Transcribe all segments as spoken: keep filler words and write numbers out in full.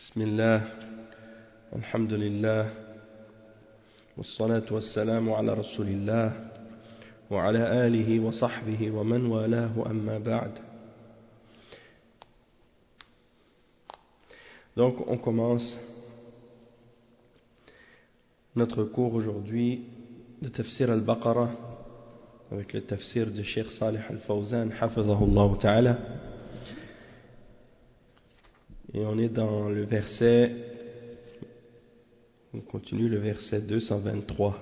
بسم الله الحمد لله والصلاة والسلام على رسول الله وعلى آله وصحبه ومن والاه أما بعد. Donc on commence notre cours aujourd'hui de Tafsir al-Baqarah avec le tafsir de Cheikh Salih al-Fawzan hafidhahullah ta'ala, et on est dans le verset, on continue le verset deux cent vingt-trois,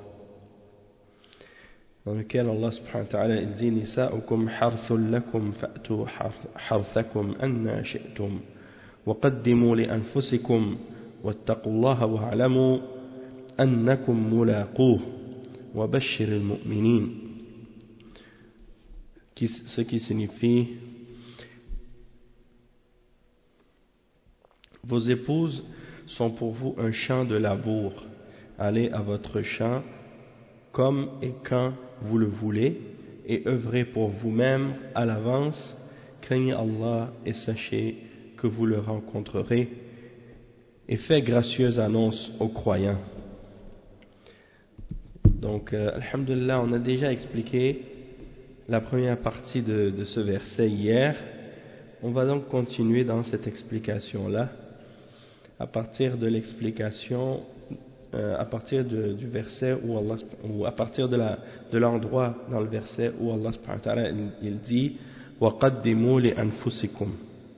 dans lequel Allah subhanahu wa ta'ala il dit: Nisa'ukum harthul lakum fa'tu harthakum anna shi'tum wa qaddimu li anfusikum wattaqullaha wa'lamu annakum mulaquh wa bashshiril mu'minin. Ce qui signifie: vos épouses sont pour vous un champ de labour. Allez à votre champ comme et quand vous le voulez et œuvrez pour vous-même à l'avance. Craignez Allah et sachez que vous le rencontrerez, et faites gracieuse annonce aux croyants. Donc, euh, alhamdulillah, on a déjà expliqué la première partie de, de ce verset hier. On va donc continuer dans cette explication-là, à partir de l'explication, euh, à partir de, du verset où Allah, ou à partir de, la, de l'endroit dans le verset où Allah subhanahu wa ta'ala il, il dit وَقَدِّمُوا لِأَنفُسِكُمْ.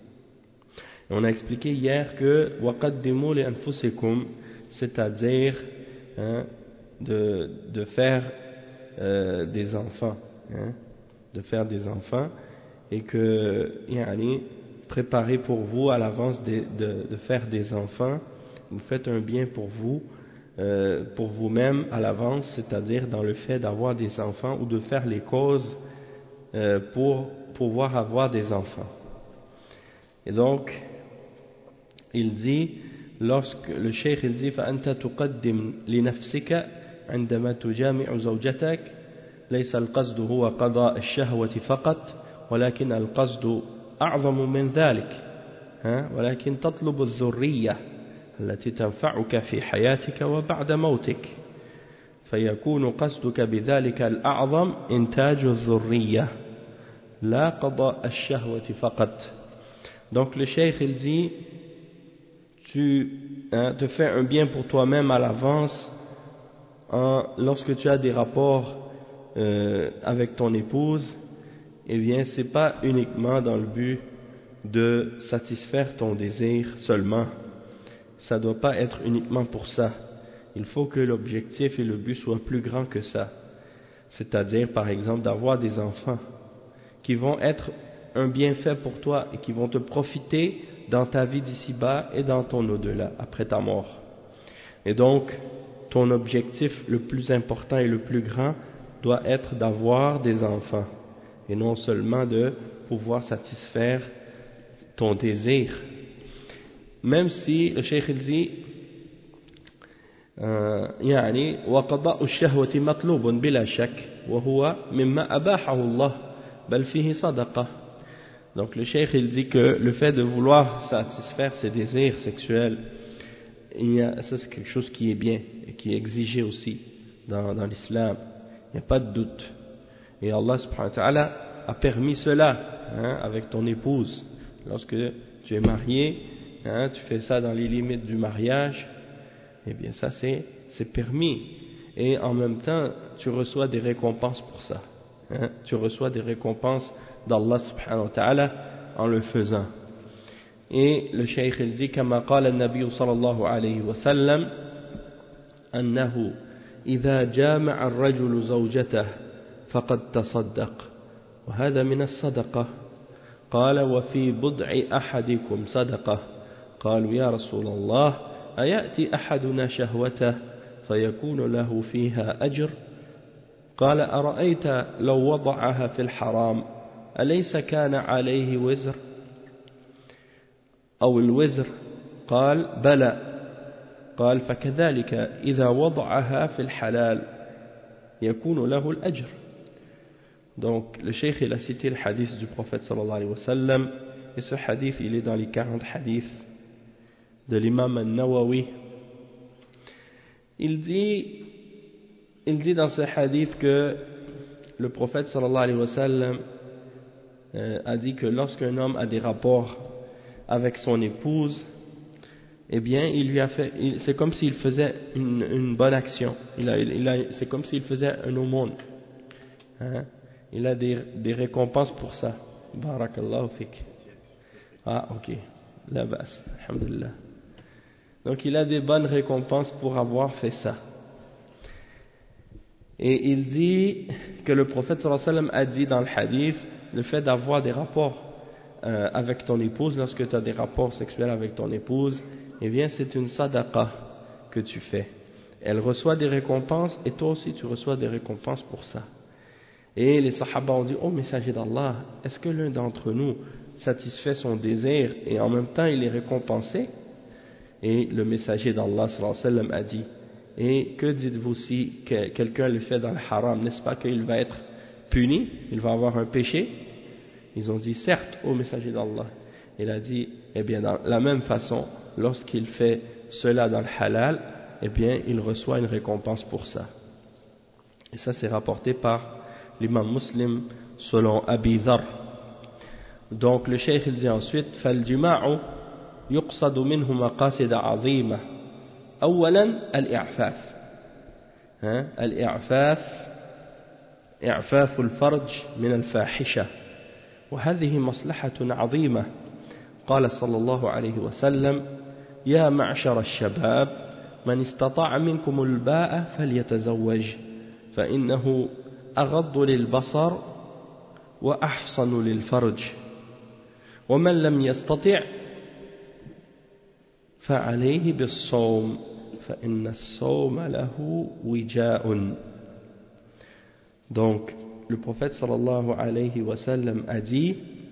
On a expliqué hier que وَقَدِّمُوا لِأَنفُسِكُمْ, c'est-à-dire hein, de, de faire euh, des enfants, hein, de faire des enfants, et que yani, préparez pour vous à l'avance de, de, de faire des enfants. Vous faites un bien pour vous, euh, pour vous-même à l'avance, c'est-à-dire dans le fait d'avoir des enfants ou de faire les causes euh, pour pouvoir avoir des enfants. Et donc, il dit, lorsque le cheikh il dit فأنت تقدم لنفسك عندما تجامع زوجتك ليس القصد هو قضاء الشهوة فقط ولكن القصد أعظم من ذلك، ولكن تطلب الذرية التي تنفعك في حياتك وبعد موتك، فيكون قصدك بذلك الأعظم إنتاج الذرية لا قضاء الشهوة فقط. Donc le cheikh il dit, tu hein, te fais un bien pour toi-même à l'avance en, lorsque tu as des rapports euh, avec ton épouse. Eh bien, c'est pas uniquement dans le but de satisfaire ton désir seulement. Ça doit pas être uniquement pour ça. Il faut que l'objectif et le but soient plus grands que ça. C'est-à-dire, par exemple, d'avoir des enfants qui vont être un bienfait pour toi et qui vont te profiter dans ta vie d'ici-bas et dans ton au-delà, après ta mort. Et donc, ton objectif le plus important et le plus grand doit être d'avoir des enfants, et non seulement de pouvoir satisfaire ton désir. Même si le cheikh il dit يعني وقضاء الشهوة مطلوب بلا شك وهو مما أباحه الله بل فيه صدقة. Donc le cheikh il dit que le fait de vouloir satisfaire ses désirs sexuels, il y a, ça c'est quelque chose qui est bien et qui est exigé aussi dans, dans l'islam, il n'y a pas de doute. Et Allah subhanahu wa ta'ala a permis cela hein, avec ton épouse. Lorsque tu es marié, hein, tu fais ça dans les limites du mariage, eh bien ça c'est, c'est permis. Et en même temps, tu reçois des récompenses pour ça. Hein, tu reçois des récompenses d'Allah subhanahu wa ta'ala en le faisant. Et le cheikh il dit كما قال النبي صلى الله عليه وسلم أنه إذا جامع الرجل زوجته فقد تصدق وهذا من الصدقة. قال وفي بضع أحدكم صدقة. قالوا يا رسول الله أيأتي أحدنا شهوته فيكون له فيها أجر؟ قال أرأيت لو وضعها في الحرام أليس كان عليه وزر أو الوزر؟ قال بلى. قال فكذلك إذا وضعها في الحلال يكون له الأجر. Donc le cheikh il a cité le hadith du prophète sallallahu alayhi wa sallam, et ce hadith il est dans les quarante hadiths de l'imam al-Nawawi. Il dit, il dit dans ce hadith que le prophète sallallahu alayhi wa sallam euh, a dit que lorsqu'un homme a des rapports avec son épouse, eh bien, il lui a fait, il, c'est comme s'il faisait une, une bonne action. Il a, il a, c'est comme s'il faisait un aumône. Hein? Il a des, des récompenses pour ça. Barakallahu fik. Ah, ok. La bas. Alhamdulillah. Donc, il a des bonnes récompenses pour avoir fait ça. Et il dit que le prophète sallallahu alayhi wa sallam a dit dans le hadith, le fait d'avoir des rapports euh, avec ton épouse, lorsque tu as des rapports sexuels avec ton épouse, eh bien, c'est une sadaqa que tu fais. Elle reçoit des récompenses et toi aussi tu reçois des récompenses pour ça. Et les sahaba ont dit, oh messager d'Allah, est-ce que l'un d'entre nous satisfait son désir et en même temps il est récompensé? Et le messager d'Allah sallallahu alayhi wa sallam a dit, et que dites-vous si que quelqu'un le fait dans le haram, n'est-ce pas qu'il va être puni, il va avoir un péché? Ils ont dit, certes, ô messager d'Allah. Il a dit, eh bien, dans la même façon, lorsqu'il fait cela dans le halal, eh bien, il reçoit une récompense pour ça. Et ça, c'est rapporté par l'imam Muslim selon Abi Dharr. Donc, le cheikh, il dit ensuite, فَالْجِمَاعُ يُقْصَدُ مِنْهُ مَقَاصِدَ عَظِيمَةً أولا الإعفاف ها الإعفاف إعفاف الفرج من الفاحشة وهذه مصلحة عظيمة قال صلى الله عليه وسلم يا معشر الشباب من استطاع منكم الباء فليتزوج فإنه أغض للبصر وأحصن للفرج ومن لم يستطع فعليه بالصوم فإن الصوم له وجاء. Donc le prophète sallallahu alayhi wa sallam a dit,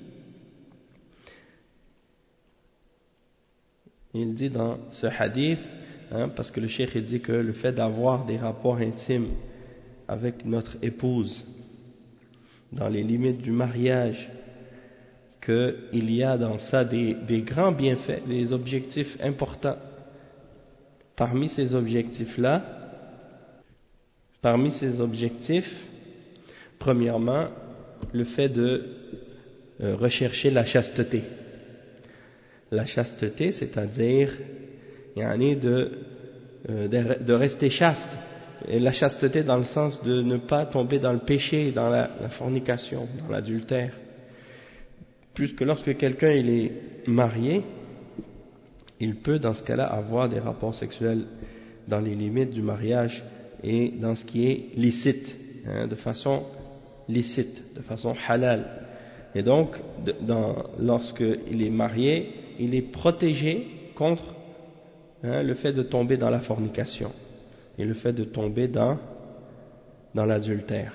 il dit dans ce hadith, hein, parce que le cheikh il dit que le fait d'avoir des rapports intimes avec notre épouse dans les limites du mariage, qu'il y a dans ça des, des grands bienfaits, des objectifs importants. Parmi ces objectifs-là, parmi ces objectifs, premièrement, le fait de euh, rechercher la chasteté. La chasteté, c'est-à-dire yani de, euh, de, de rester chaste. Et la chasteté dans le sens de ne pas tomber dans le péché, dans la, la fornication, dans l'adultère. Puisque lorsque quelqu'un il est marié, il peut dans ce cas-là avoir des rapports sexuels dans les limites du mariage et dans ce qui est licite, hein, de façon licite, de façon halal. Et donc, de, dans, lorsqu'il est marié, il est protégé contre hein, le fait de tomber dans la fornication et le fait de tomber dans, dans l'adultère.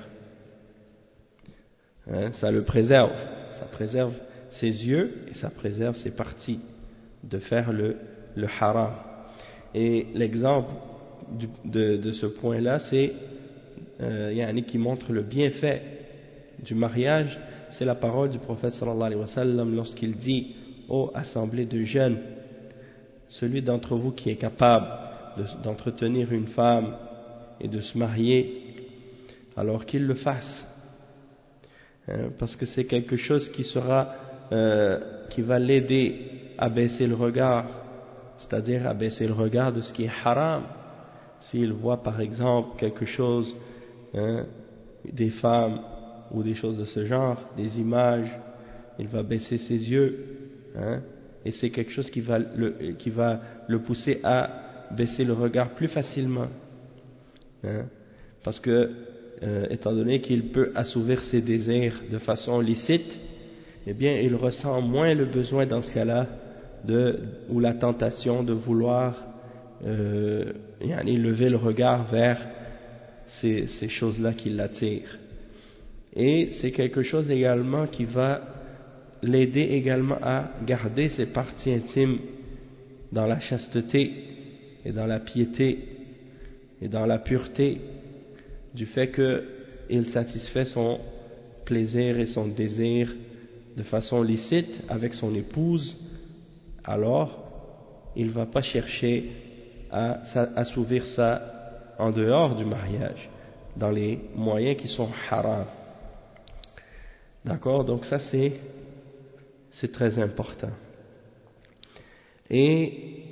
Hein, ça le préserve, ça préserve ses yeux et ça préserve ses parties de faire le, le haram. Et l'exemple du, de, de ce point-là, c'est euh, yani qui montre le bienfait du mariage, c'est la parole du prophète sallallahu alayhi wa sallam lorsqu'il dit ô assemblée de jeunes, celui d'entre vous qui est capable de, d'entretenir une femme et de se marier, alors qu'il le fasse, hein, parce que c'est quelque chose qui sera Euh, qui va l'aider à baisser le regard, c'est-à-dire à baisser le regard de ce qui est haram. S'il voit par exemple quelque chose, hein, des femmes ou des choses de ce genre, des images, il va baisser ses yeux, hein, et c'est quelque chose qui va le, qui va le pousser à baisser le regard plus facilement, hein, parce que euh, étant donné qu'il peut assouvir ses désirs de façon licite, eh bien, il ressent moins le besoin dans ce cas-là, de, ou la tentation de vouloir euh, yani lever le regard vers ces, ces choses-là qui l'attirent. Et c'est quelque chose également qui va l'aider également à garder ses parties intimes dans la chasteté et dans la piété et dans la pureté, du fait qu'il satisfait son plaisir et son désir de façon licite avec son épouse, alors il ne va pas chercher à assouvir ça en dehors du mariage, dans les moyens qui sont haram. D'accord? Donc ça c'est, c'est très important. Et,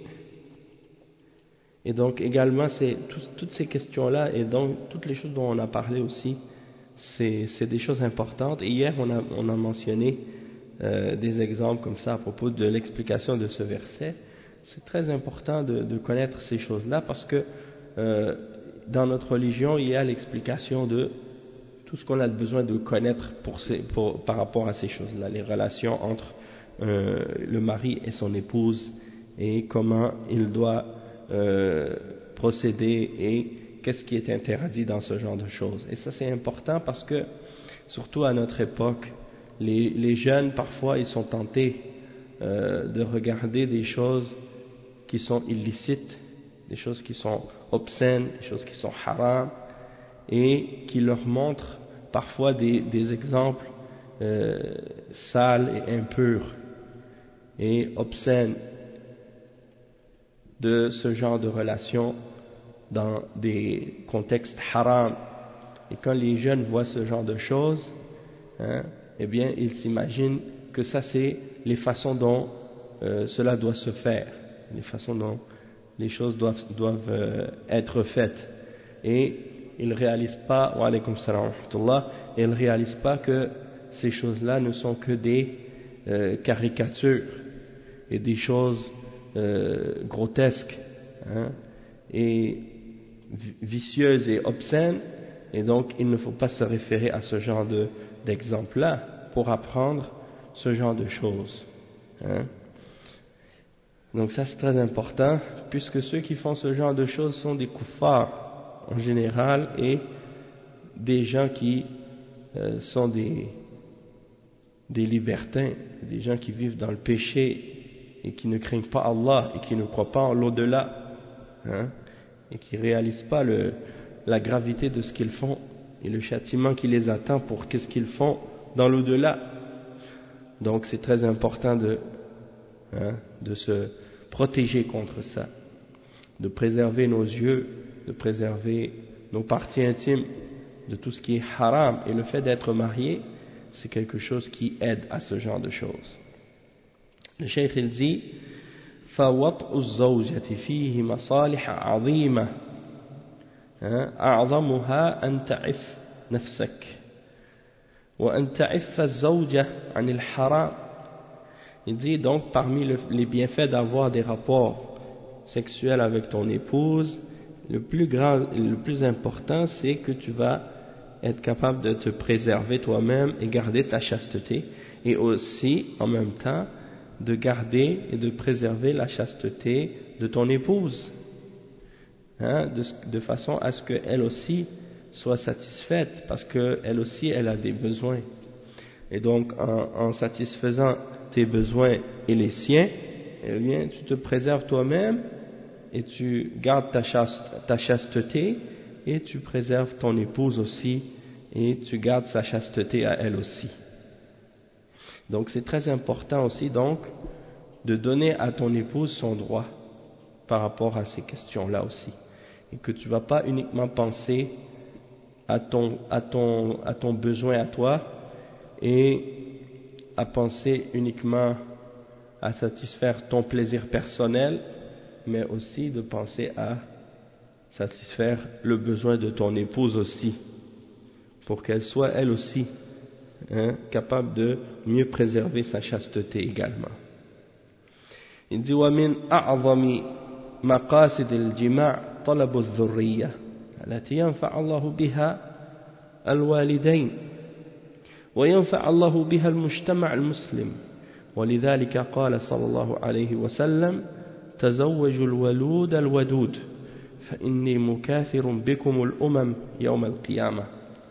et donc également, c'est, tout, toutes ces questions-là, et donc toutes les choses dont on a parlé aussi, c'est, c'est des choses importantes. Et hier, on a, on a mentionné euh, des exemples comme ça à propos de l'explication de ce verset. C'est très important de, de connaître ces choses-là parce que euh, dans notre religion, il y a l'explication de tout ce qu'on a besoin de connaître pour ces, pour, par rapport à ces choses-là, les relations entre euh, le mari et son épouse et comment il doit euh, procéder et qu'est-ce qui est interdit dans ce genre de choses. Et ça c'est important parce que, surtout à notre époque, les, les jeunes parfois ils sont tentés euh, de regarder des choses qui sont illicites, des choses qui sont obscènes, des choses qui sont haram, et qui leur montrent parfois des, des exemples euh, sales et impurs et obscènes de ce genre de relations dans des contextes haram. Et quand les jeunes voient ce genre de choses, hein, eh bien ils s'imaginent que ça c'est les façons dont euh, cela doit se faire, les façons dont les choses doivent, doivent euh, être faites. Et ils ne réalisent pas, wa alaykum salam wa rahmatullah, ils ne réalisent pas que ces choses-là ne sont que des euh, caricatures et des choses euh, grotesques, hein, et vicieuses et obscènes, et donc il ne faut pas se référer à ce genre de, d'exemple-là pour apprendre ce genre de choses. Hein. Donc ça c'est très important, puisque ceux qui font ce genre de choses sont des kuffars en général et des gens qui euh, sont des, des libertins, des gens qui vivent dans le péché et qui ne craignent pas Allah et qui ne croient pas en l'au-delà, hein, et qui ne réalisent pas le, la gravité de ce qu'ils font et le châtiment qui les attend pour qu'est-ce qu'ils font dans l'au-delà. Donc c'est très important de, hein, de se protéger contre ça, de préserver nos yeux, de préserver nos parties intimes de tout ce qui est haram. Et le fait d'être marié, c'est quelque chose qui aide à ce genre de choses. Le cheikh il dit فَوَطْءُ الزَّوْجَةِ فِيهِ مَصَالِحَ عَظِيمَةً أَعْظَمُهَا أَنْ تَعِفَّ نَفْسَكَ وَأَنْ تَعِفَّ الزَّوْجَةَ عَنِ الْحَرَامِ. Il dit donc parmi le, les bienfaits d'avoir des rapports sexuels avec ton épouse, le plus grand, le plus important, c'est que tu vas être capable de te préserver toi-même et garder ta chasteté, et aussi en même temps de garder et de préserver la chasteté de ton épouse, hein, de, de façon à ce qu'elle aussi soit satisfaite, parce qu'elle aussi elle a des besoins, et donc en, en satisfaisant tes besoins et les siens, eh bien tu te préserves toi-même et tu gardes ta, chaste, ta chasteté, et tu préserves ton épouse aussi et tu gardes sa chasteté à elle aussi. Donc c'est très important aussi donc de donner à ton épouse son droit par rapport à ces questions-là aussi, et que tu ne vas pas uniquement penser à ton, à ton, à ton besoin à toi et à penser uniquement à satisfaire ton plaisir personnel, mais aussi de penser à satisfaire le besoin de ton épouse aussi, pour qu'elle soit elle aussi, hein, capable de mieux préserver sa chasteté également. Il dit وَمِنْ أَعْظَمِ مَقَاصِدِ الْجِمَاعِ طَلَبُ الذُّرِّيَّةِ التي ينفع الله بها الوالدين وينفع الله بها المجتمع المسلم ولذلك قال صلى الله عليه وسلم تزوجوا الولود الودود فإني مكاثر بكم الأمم يوم القيامة.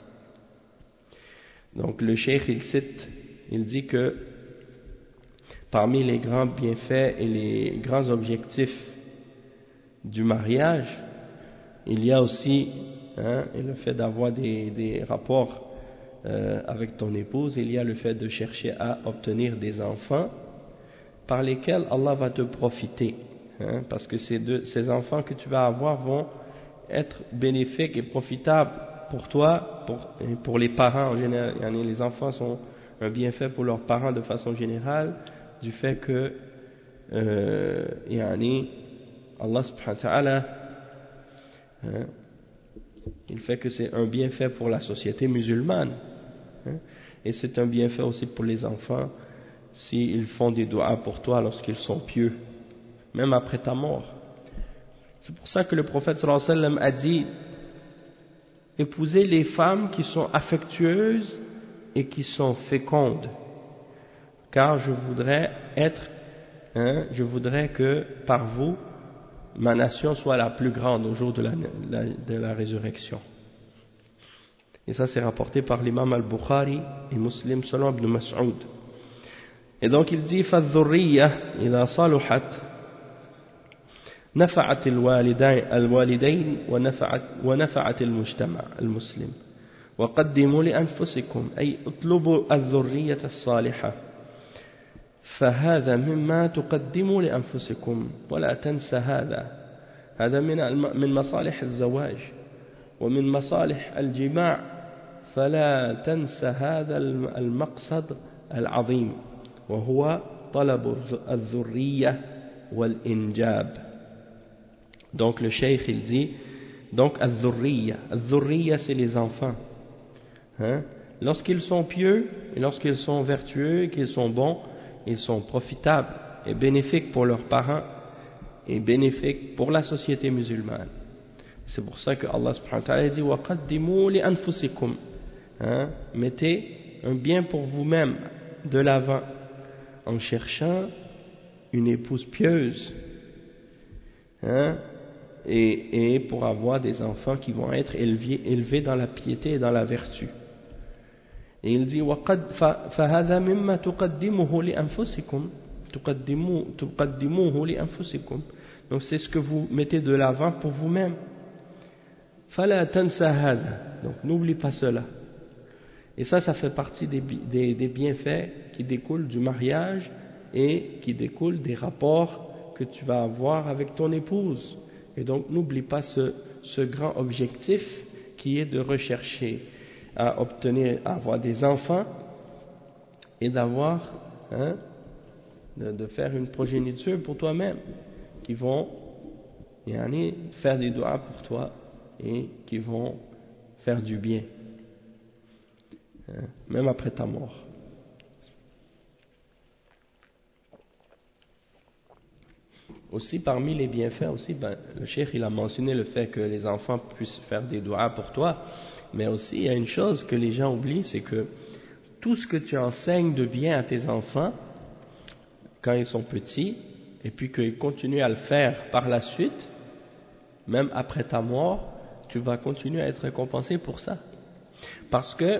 Donc le cheikh il cite, il dit que parmi les grands bienfaits et les grands objectifs du mariage, il y a aussi, hein, le fait d'avoir des, des rapports euh, avec ton épouse, il y a le fait de chercher à obtenir des enfants par lesquels Allah va te profiter, hein, parce que ces, deux, ces enfants que tu vas avoir vont être bénéfiques et profitables pour toi, pour, et pour les parents en général. Les enfants sont un bienfait pour leurs parents de façon générale, du fait que euh, yani, Allah subhanahu wa ta'ala, hein, il fait que c'est un bienfait pour la société musulmane, hein, et c'est un bienfait aussi pour les enfants s'ils font des doigts pour toi lorsqu'ils sont pieux, même après ta mort. C'est pour ça que le prophète sallallahu alayhi wa sallam a dit: épousez les femmes qui sont affectueuses et qui sont fécondes, car je voudrais être, hein, je voudrais que par vous ma nation soit la plus grande au jour de la, la, de la résurrection. Et ça c'est rapporté par l'imam al-Bukhari et Muslim selon Ibn Mas'ud. Et donc il dit: فالذرية إذا صلحت نفعت الوالدين ونفعت ونفعت المجتمع المسلم وقدموا لأنفسكم أي اطلبوا الذرية الصالحة فهذا مما تقدموا لأنفسكم ولا تنسى هذا هذا من من مصالح الزواج ومن مصالح الجماع فلا تنسى هذا المقصد العظيم وهو طلب الذرية والإنجاب. Donc le cheikh il dit, donc al-dhurriya, al-dhurriya c'est les enfants, hein? Lorsqu'ils sont pieux et lorsqu'ils sont vertueux et qu'ils sont bons, ils sont profitables et bénéfiques pour leurs parents et bénéfiques pour la société musulmane. C'est pour ça que Allah subhanahu wa ta'ala dit وَقَدِّمُوا لِأَنفُسِكُمْ, hein? Mettez un bien pour vous-même de l'avant en cherchant une épouse pieuse, hein? Et, et pour avoir des enfants qui vont être élevés, élevés dans la piété et dans la vertu. Et il dit فَهَذَا مِمَّا تُقَدِّمُهُ لِأَنفُسِكُمْ تُقَدِّمُوهُ لِأَنفُسِكُمْ. Donc c'est ce que vous mettez de l'avant pour vous-même. فَلَا تَنْسَ هَذَا. Donc n'oublie pas cela. Et ça, ça fait partie des, des, des bienfaits qui découlent du mariage et qui découlent des rapports que tu vas avoir avec ton épouse. Et donc n'oublie pas ce, ce grand objectif qui est de rechercher à obtenir, à avoir des enfants et d'avoir, hein, de, de faire une progéniture pour toi-même qui vont yani, faire des doigts pour toi et qui vont faire du bien, hein, même après ta mort. Aussi, parmi les bienfaits aussi, ben, le cheikh il a mentionné le fait que les enfants puissent faire des doigts pour toi, mais aussi il y a une chose que les gens oublient, c'est que tout ce que tu enseignes de bien à tes enfants quand ils sont petits, et puis qu'ils continuent à le faire par la suite, même après ta mort, tu vas continuer à être récompensé pour ça. Parce que,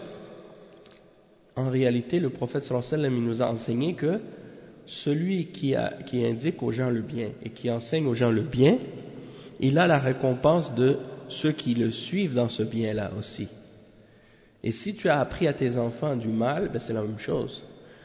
en réalité, le prophète sallallahu alayhi wa sallam il nous a enseigné que celui qui, a, qui indique aux gens le bien et qui enseigne aux gens le bien, il a la récompense de ceux qui le suivent dans ce bien-là aussi. Et si tu as appris à tes enfants du mal, ben c'est la même chose.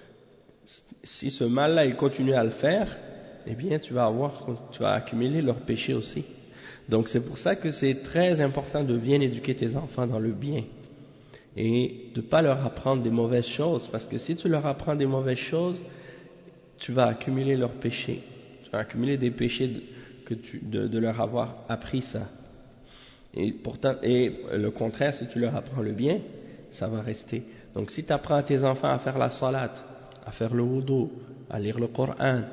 Si ce mal-là, ils continuent à le faire, eh bien tu vas avoir, tu vas accumuler leurs péchés aussi. Donc c'est pour ça que c'est très important de bien éduquer tes enfants dans le bien et de ne pas leur apprendre des mauvaises choses, parce que si tu leur apprends des mauvaises choses, tu vas accumuler leurs péchés, tu vas accumuler des péchés de, que tu, de, de leur avoir appris ça. Et pourtant, et le contraire, si tu leur apprends le bien, ça va rester. Donc si tu apprends à tes enfants à faire la salat, à faire le wudu, à lire le Coran, à,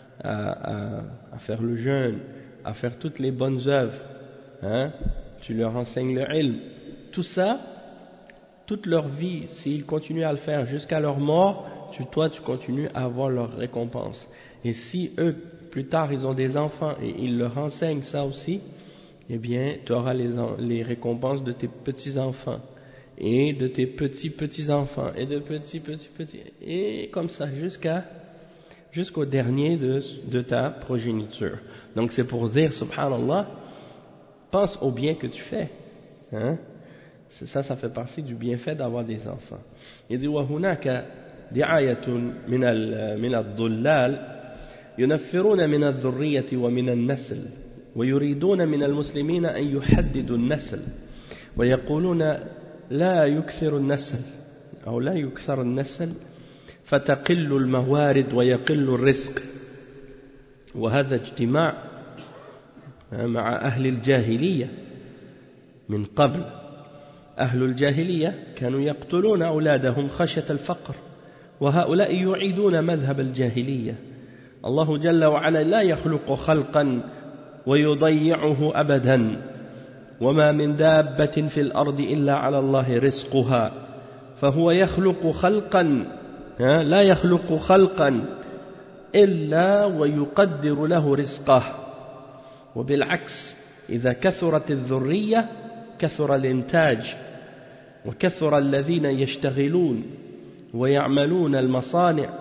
à, à faire le jeûne, à faire toutes les bonnes œuvres, hein, tu leur enseignes le ilm, tout ça, toute leur vie, s'ils continuent à le faire jusqu'à leur mort, tu, toi tu continues à avoir leur récompense. Et si eux, plus tard, ils ont des enfants et ils leur enseignent ça aussi, eh bien, tu auras les, les récompenses de tes petits-enfants et de tes petits-petits-enfants et de petits-petits-petits, et comme ça jusqu'à jusqu'au dernier de, de ta progéniture. Donc c'est pour dire, subhanallah, pense au bien que tu fais, hein. Ça, ça fait partie du bienfait d'avoir des enfants. Il dit وهناك دعاية من من الضلال ينفرون من الذرية ومن النسل ويريدون من المسلمين أن يحددوا النسل ويقولون لا يكثر النسل أو لا يكثر النسل فتقل الموارد ويقل الرزق وهذا اجتماع مع أهل الجاهلية من قبل. أهل الجاهلية كانوا يقتلون أولادهم خشية الفقر وهؤلاء يعيدون مذهب الجاهلية. الله جل وعلا لا يخلق خلقا ويضيعه أبدا وما من دابة في الأرض إلا على الله رزقها فهو يخلق خلقا لا يخلق خلقا إلا ويقدر له رزقه. وبالعكس إذا كثرت الذرية كثر الإنتاج وكثر الذين يشتغلون ويعملون المصانع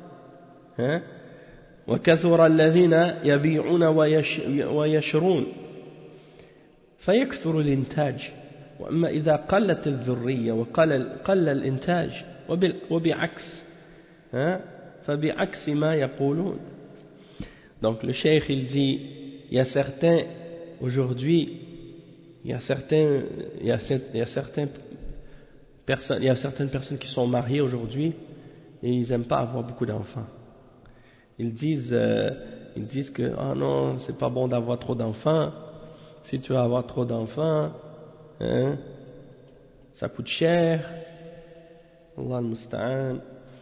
وكثر الذين يبيعون ويشرون فيكثر الإنتاج. وأما إذا قلت الذرية وقل قل الإنتاج وبعكس فبعكس ما يقولون. Donc le cheikh il dit il y a certains aujourd'hui il y a certains il y a, il y a certains personnes il y a certaines personnes qui sont mariées aujourd'hui et ils n'aiment pas avoir beaucoup d'enfants. Ils disent euh, ils disent que ah non c'est pas bon d'avoir trop d'enfants. Si tu vas avoir trop d'enfants, hein, ça coûte cher. Allah al-Musta'an.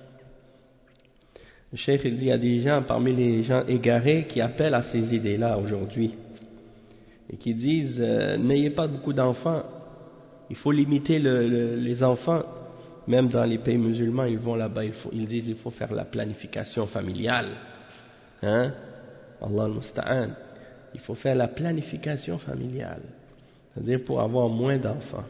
Le cheikh il dit il y a des gens parmi les gens égarés qui appellent à ces idées-là aujourd'hui et qui disent euh, n'ayez pas beaucoup d'enfants, il faut limiter le, le, les enfants. Même dans les pays musulmans ils vont là-bas, il faut, ils disent il faut faire la planification familiale, hein, Allah al-Musta'an. Il faut faire la planification familiale, c'est-à-dire pour avoir moins d'enfants.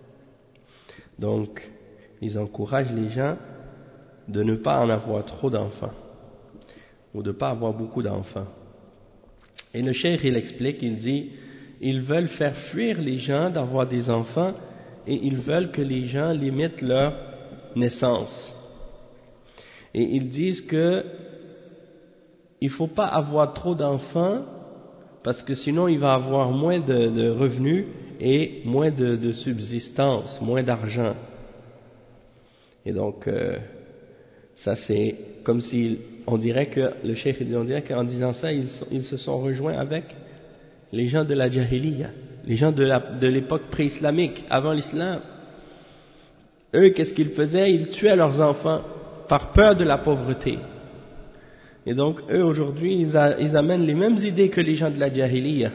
Donc, ils encouragent les gens de ne pas en avoir trop d'enfants, ou de ne pas avoir beaucoup d'enfants. Et le cheikh, il explique, il dit, ils veulent faire fuir les gens d'avoir des enfants, et ils veulent que les gens limitent leur naissance. Et ils disent que il ne faut pas avoir trop d'enfants, parce que sinon il va avoir moins de, de revenus et moins de, de subsistance, moins d'argent. Et donc, euh, ça c'est comme si, on dirait que, le cheikh dit, on dirait qu'en disant ça, ils, ils se sont rejoints avec les gens de la Jahiliya, les gens de, la, de l'époque pré-islamique, avant l'islam. Eux, qu'est-ce qu'ils faisaient? Ils tuaient leurs enfants par peur de la pauvreté. Et donc, eux, aujourd'hui, ils, a, ils amènent les mêmes idées que les gens de la Jahiliya.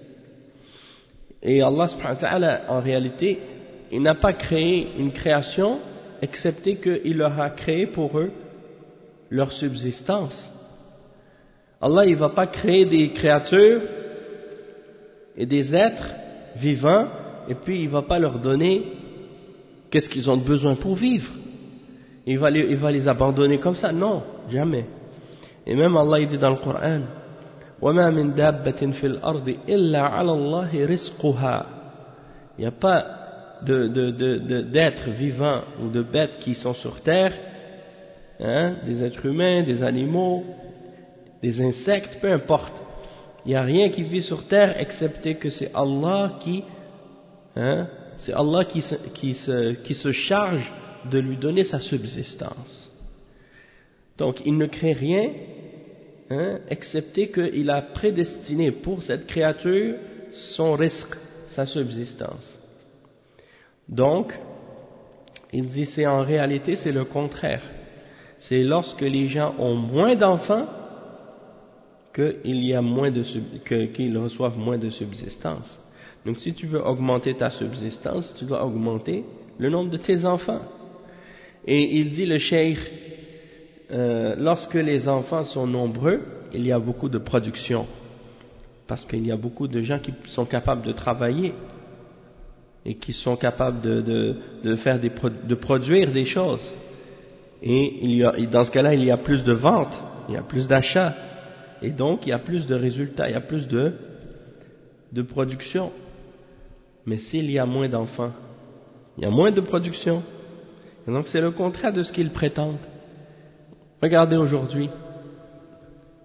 Et Allah, subhanahu wa ta'ala, en réalité, il n'a pas créé une création, excepté qu'il leur a créé pour eux leur subsistance. Allah, il ne va pas créer des créatures et des êtres vivants, et puis il ne va pas leur donner qu'est-ce qu'ils ont besoin pour vivre. Il va les, il va les abandonner comme ça. Non, jamais. Et même Allah il dit dans le Coran وَمَا مِن دَابَّةٍ فِي الْأَرْضِ إِلَّا عَلَى اللَّهِ رِزْقُهَا. Il n'y a pas de, de, de, de, d'êtres vivants ou de bêtes qui sont sur terre, hein, des êtres humains, des animaux, des insectes, peu importe. Il n'y a rien qui vit sur terre excepté que c'est Allah qui, hein, c'est Allah qui se, qui, se, qui se charge de lui donner sa subsistance. Donc il ne crée rien, hein, excepté qu'il a prédestiné pour cette créature son risque, sa subsistance. Donc, il dit c'est en réalité c'est le contraire. C'est lorsque les gens ont moins d'enfants qu'il y a moins de que, qu'ils reçoivent moins de subsistance. Donc si tu veux augmenter ta subsistance, tu dois augmenter le nombre de tes enfants. Et il dit le cheikh, euh, lorsque les enfants sont nombreux, il y a beaucoup de production. Parce qu'il y a beaucoup de gens qui sont capables de travailler et qui sont capables de, de, de faire des, de produire des choses. Et il y a, dans ce cas-là, il y a plus de ventes, il y a plus d'achats. Et donc, il y a plus de résultats, il y a plus de, de production. Mais s'il y a moins d'enfants, il y a moins de production. Et donc, c'est le contraire de ce qu'ils prétendent. Regardez aujourd'hui.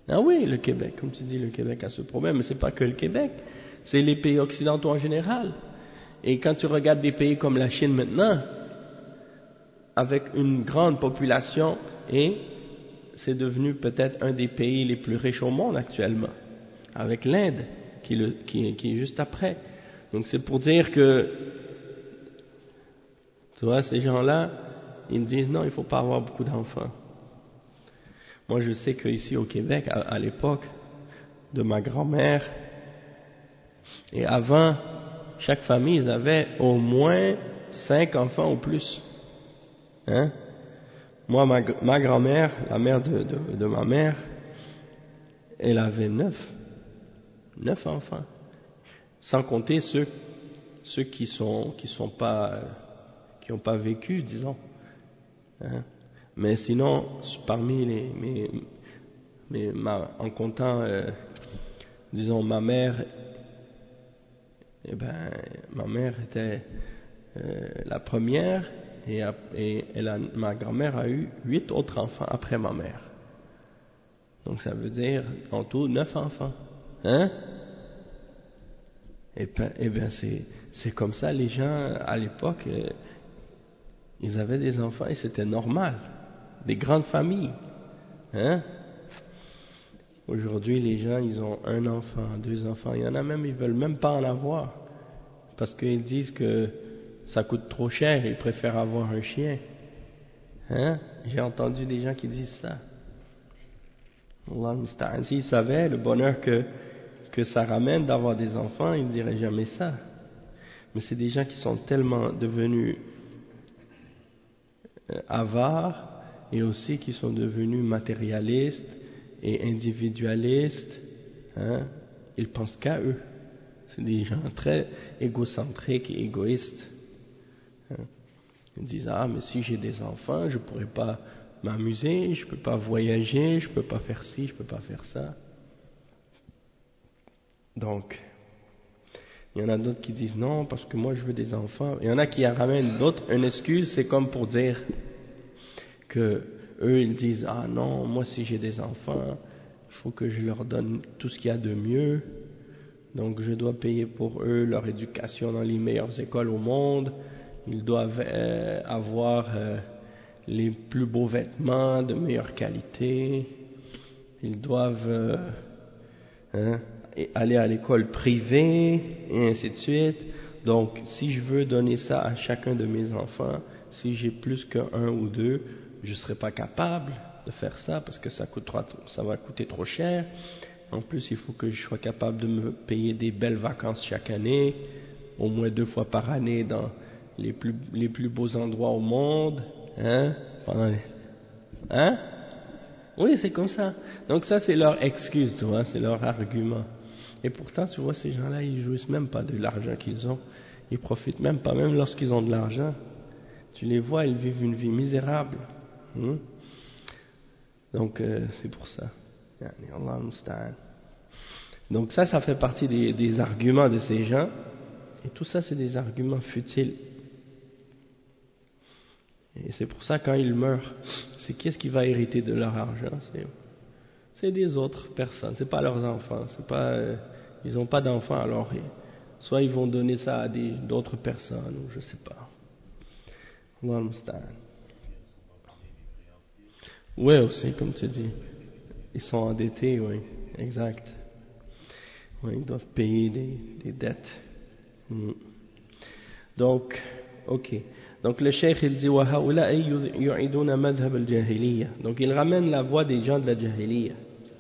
Ah oui, le Québec, comme tu dis, le Québec a ce problème, mais c'est pas que le Québec, c'est les pays occidentaux en général. Et quand tu regardes des pays comme la Chine maintenant, avec une grande population, et c'est devenu peut-être un des pays les plus riches au monde actuellement, avec l'Inde qui, le, qui, qui est juste après. Donc c'est pour dire que, tu vois, ces gens-là, ils disent non, il ne faut pas avoir beaucoup d'enfants. Moi je sais qu'ici au Québec, à, à l'époque de ma grand-mère, et avant, chaque famille, ils avaient au moins cinq enfants ou plus. Hein? Moi, ma, ma grand-mère, la mère de, de, de ma mère, elle avait neuf, neuf enfants, sans compter ceux, ceux qui sont, qui sont pas, qui n'ont pas vécu, disons. Hein? Mais sinon, parmi les, mes, mes, ma, en comptant, euh, disons, ma mère, eh ben, ma mère était euh, la première. Et, et, et la, ma grand-mère a eu huit autres enfants après ma mère. Donc ça veut dire en tout neuf enfants. Hein? Et bien, et bien c'est, c'est comme ça, les gens à l'époque, euh, ils avaient des enfants et c'était normal. Des grandes familles. Hein? Aujourd'hui, les gens, ils ont un enfant, deux enfants. Il y en a même, ils veulent même pas en avoir. Parce qu'ils disent que ça coûte trop cher, ils préfèrent avoir un chien. Hein? J'ai entendu des gens qui disent ça. Allah musta'an. S'ils savaient le bonheur que, que ça ramène d'avoir des enfants, ils ne diraient jamais ça. Mais c'est des gens qui sont tellement devenus euh, avares et aussi qui sont devenus matérialistes et individualistes. Hein? Ils pensent qu'à eux. C'est des gens très égocentriques et égoïstes. Ils disent, ah, mais si j'ai des enfants, je ne pourrais pas m'amuser, je ne peux pas voyager, je ne peux pas faire ci, je ne peux pas faire ça. Donc, il y en a d'autres qui disent non, parce que moi je veux des enfants. Il y en a qui ramènent d'autres, une excuse, c'est comme pour dire que eux ils disent, ah non, moi si j'ai des enfants, il faut que je leur donne tout ce qu'il y a de mieux. Donc je dois payer pour eux leur éducation dans les meilleures écoles au monde. Ils doivent euh, avoir euh, les plus beaux vêtements de meilleure qualité. Ils doivent euh, hein, aller à l'école privée et ainsi de suite. Donc si je veux donner ça à chacun de mes enfants, si j'ai plus qu'un ou deux, je ne serai pas capable de faire ça parce que ça, coûte trop, ça va coûter trop cher. En plus, il faut que je sois capable de me payer des belles vacances chaque année, au moins deux fois par année dans les plus, les plus beaux endroits au monde. Hein? Pendant les... Hein? Oui, c'est comme ça. Donc ça, c'est leur excuse, tu vois, c'est leur argument. Et pourtant, tu vois, ces gens-là, ils jouissent même pas de l'argent qu'ils ont. Ils profitent même pas, même lorsqu'ils ont de l'argent. Tu les vois, ils vivent une vie misérable. Hein? Donc, euh, c'est pour ça. Allah musta'an. Donc ça, ça fait partie des, des arguments de ces gens. Et tout ça, c'est des arguments futiles. Et c'est pour ça, quand ils meurent, c'est qu'est-ce qui va hériter de leur argent? C'est, c'est des autres personnes, c'est pas leurs enfants. C'est pas, euh, ils n'ont pas d'enfants, alors soit ils vont donner ça à des, d'autres personnes, ou je sais pas. Allah musta'an. Oui, aussi, comme tu dis. Ils sont endettés, oui, exact. Oui, ils doivent payer des, des dettes. Mm. Donc, ok. Donc le cheikh il dit وَهَؤُلَاءِ يُعِدُونَ مَذْهَبَ الْجَاهِلِيَّةِ. Donc il ramène la voie des gens de la jahiliya.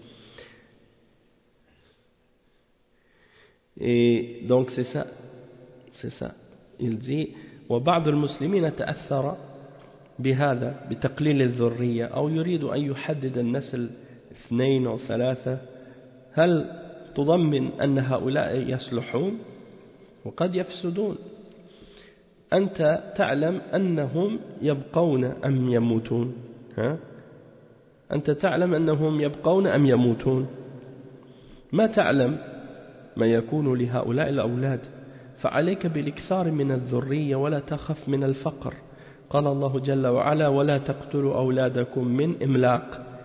Et donc c'est ça, c'est ça. Il dit وَبَعْضُ الْمُسْلِمِينَ تَأَثَّرَ بهذا بتقليل الذرية أو يريد أن يحدد النسل اثنين أو ثلاثة هل تضمن أن هؤلاء يصلحون وقد يفسدون أنت تعلم أنهم يبقون أم يموتون ها؟ أنت تعلم أنهم يبقون أم يموتون ما تعلم ما يكون لهؤلاء الأولاد فعليك بالاكثار من الذرية ولا تخف من الفقر قال الله جل وعلا ولا تقتلوا أولادكم من إملاق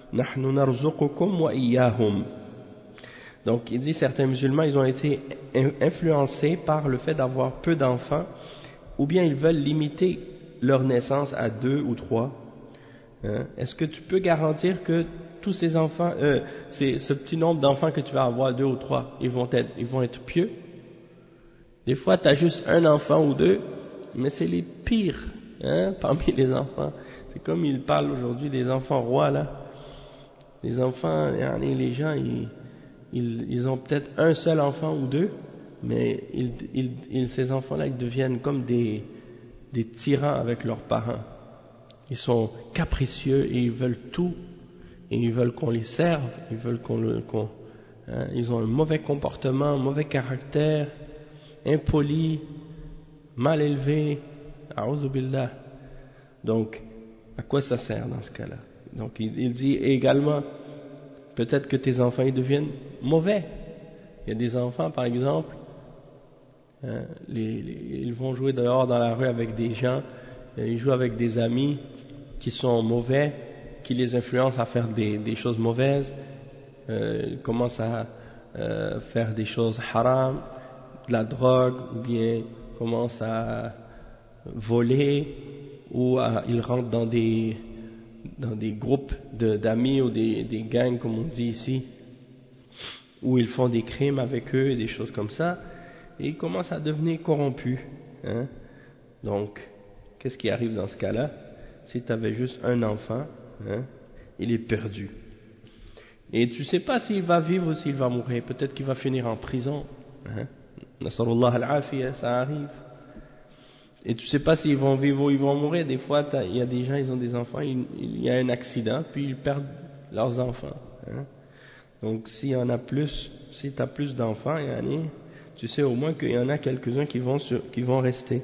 نحن نرزقكم وإياهم. Donc il dit certains musulmans ils ont été influencés par le fait d'avoir peu d'enfants, ou bien ils veulent limiter leur naissance à deux ou trois. Hein? Est-ce que tu peux garantir que tous ces enfants, euh, ces, ce petit nombre d'enfants que tu vas avoir, deux ou trois, ils vont être, ils vont être pieux? Des fois tu as juste un enfant ou deux, mais c'est les pires, hein, parmi les enfants. C'est comme ils parlent aujourd'hui des enfants rois là. Les enfants, les gens ils Ils, ils ont peut-être un seul enfant ou deux, mais ils, ils, ils, ces enfants-là, ils deviennent comme des, des tyrans avec leurs parents. Ils sont capricieux et ils veulent tout, et ils veulent qu'on les serve, ils veulent qu'on le, qu'on, hein, ils ont un mauvais comportement, un mauvais caractère, impoli, mal élevé, a'oudhu billah. Donc, à quoi ça sert dans ce cas-là? Donc, il, il dit également, peut-être que tes enfants ils deviennent mauvais. Il y a des enfants, par exemple, hein, les, les, ils vont jouer dehors dans la rue avec des gens, ils jouent avec des amis qui sont mauvais, qui les influencent à faire des, des choses mauvaises, euh, ils commencent à euh, faire des choses haram, de la drogue, ou bien commencent à voler, ou à, ils rentrent dans des dans des groupes de, d'amis ou des, des gangs comme on dit ici, où ils font des crimes avec eux et des choses comme ça, et ils commencent à devenir corrompus. Hein. Donc, qu'est-ce qui arrive dans ce cas-là? Si tu avais juste un enfant, hein, il est perdu. Et tu ne sais pas s'il va vivre ou s'il va mourir. Peut-être qu'il va finir en prison. Hein. Nasrullah al-afiyah, ça arrive. Et tu ne sais pas s'ils vont vivre ou ils vont mourir. Des fois, il y a des gens, ils ont des enfants, il, il y a un accident, puis ils perdent leurs enfants. Hein. Donc, s'il y en a plus, si tu as plus d'enfants, tu sais au moins qu'il y en a quelques-uns qui vont, sur, qui vont rester.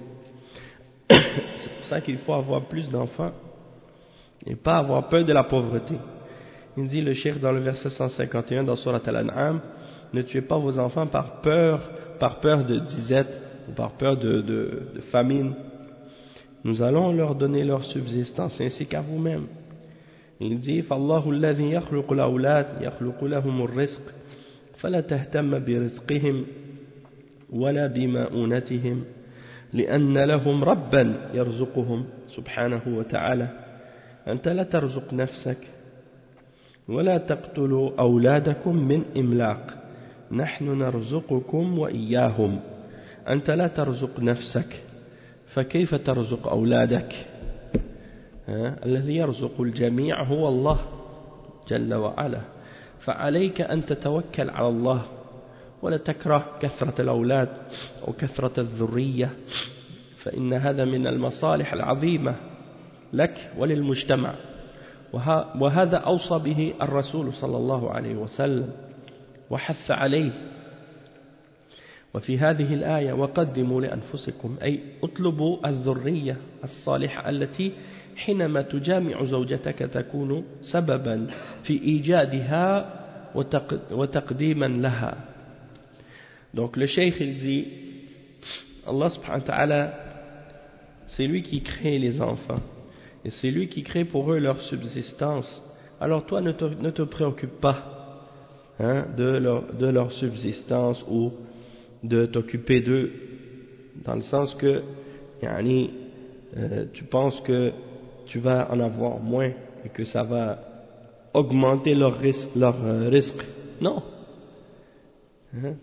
C'est pour ça qu'il faut avoir plus d'enfants et pas avoir peur de la pauvreté. Il dit le cheikh dans le verset cent cinquante et un dans Surat Al-An'am, ne tuez pas vos enfants par peur, par peur de disette, ou par peur de, de, de famine. Nous allons leur donner leur subsistance ainsi qu'à vous-même. Il dit فالله الذي يخلق الأولاد يخلق لهم الرزق فلا تهتم برزقهم ولا بمؤونتهم لأن لهم ربا يرزقهم سبحانه وتعالى أنت لا ترزق نفسك ولا تقتلوا أولادكم من إملاق نحن نرزقكم وإياهم أنت لا ترزق نفسك فكيف ترزق أولادك الذي يرزق الجميع هو الله جل وعلا فعليك أن تتوكل على الله ولا تكره كثرة الأولاد أو كثرة الذرية فإن هذا من المصالح العظيمة لك وللمجتمع وهذا أوصى به الرسول صلى الله عليه وسلم وحث عليه وفي هذه الآية وقدموا لأنفسكم أي اطلبوا الذرية الصالحة التي حينما تجامع زوجتك تكون سببا في إيجادها وتقديما لها. Donc le cheikh il dit Allah subhanahu wa ta'ala c'est lui qui crée les enfants et c'est lui qui crée pour eux leur subsistance. Alors toi ne te, ne te préoccupe pas hein, de, leur, de leur subsistance ou de t'occuper d'eux dans le sens que yani, euh, tu penses que tu vas en avoir moins et que ça va augmenter leur risque, leur euh, risque. Non. Hein?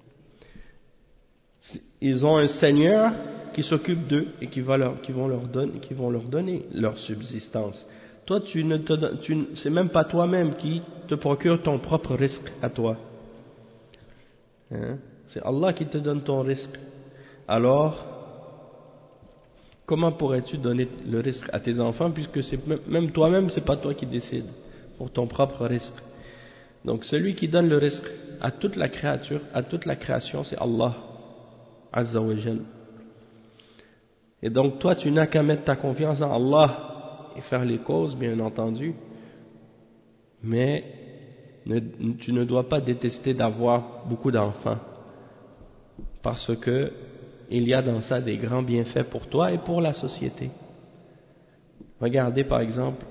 Ils ont un Seigneur qui s'occupe d'eux et qui va leur, qui vont leur donner, qui vont leur donner leur subsistance. Toi, tu ne te, tu, c'est même pas toi-même qui te procure ton propre risque à toi. Hein? C'est Allah qui te donne ton risque. Alors, comment pourrais-tu donner le risque à tes enfants puisque c'est même toi-même, c'est pas toi qui décides pour ton propre risque. Donc, celui qui donne le risque à toute la créature, à toute la création, c'est Allah Azza wa Jal. Et donc, toi, tu n'as qu'à mettre ta confiance en Allah et faire les causes, bien entendu. Mais ne, tu ne dois pas détester d'avoir beaucoup d'enfants. Parce que il y a dans ça des grands bienfaits pour toi et pour la société. Regardez par exemple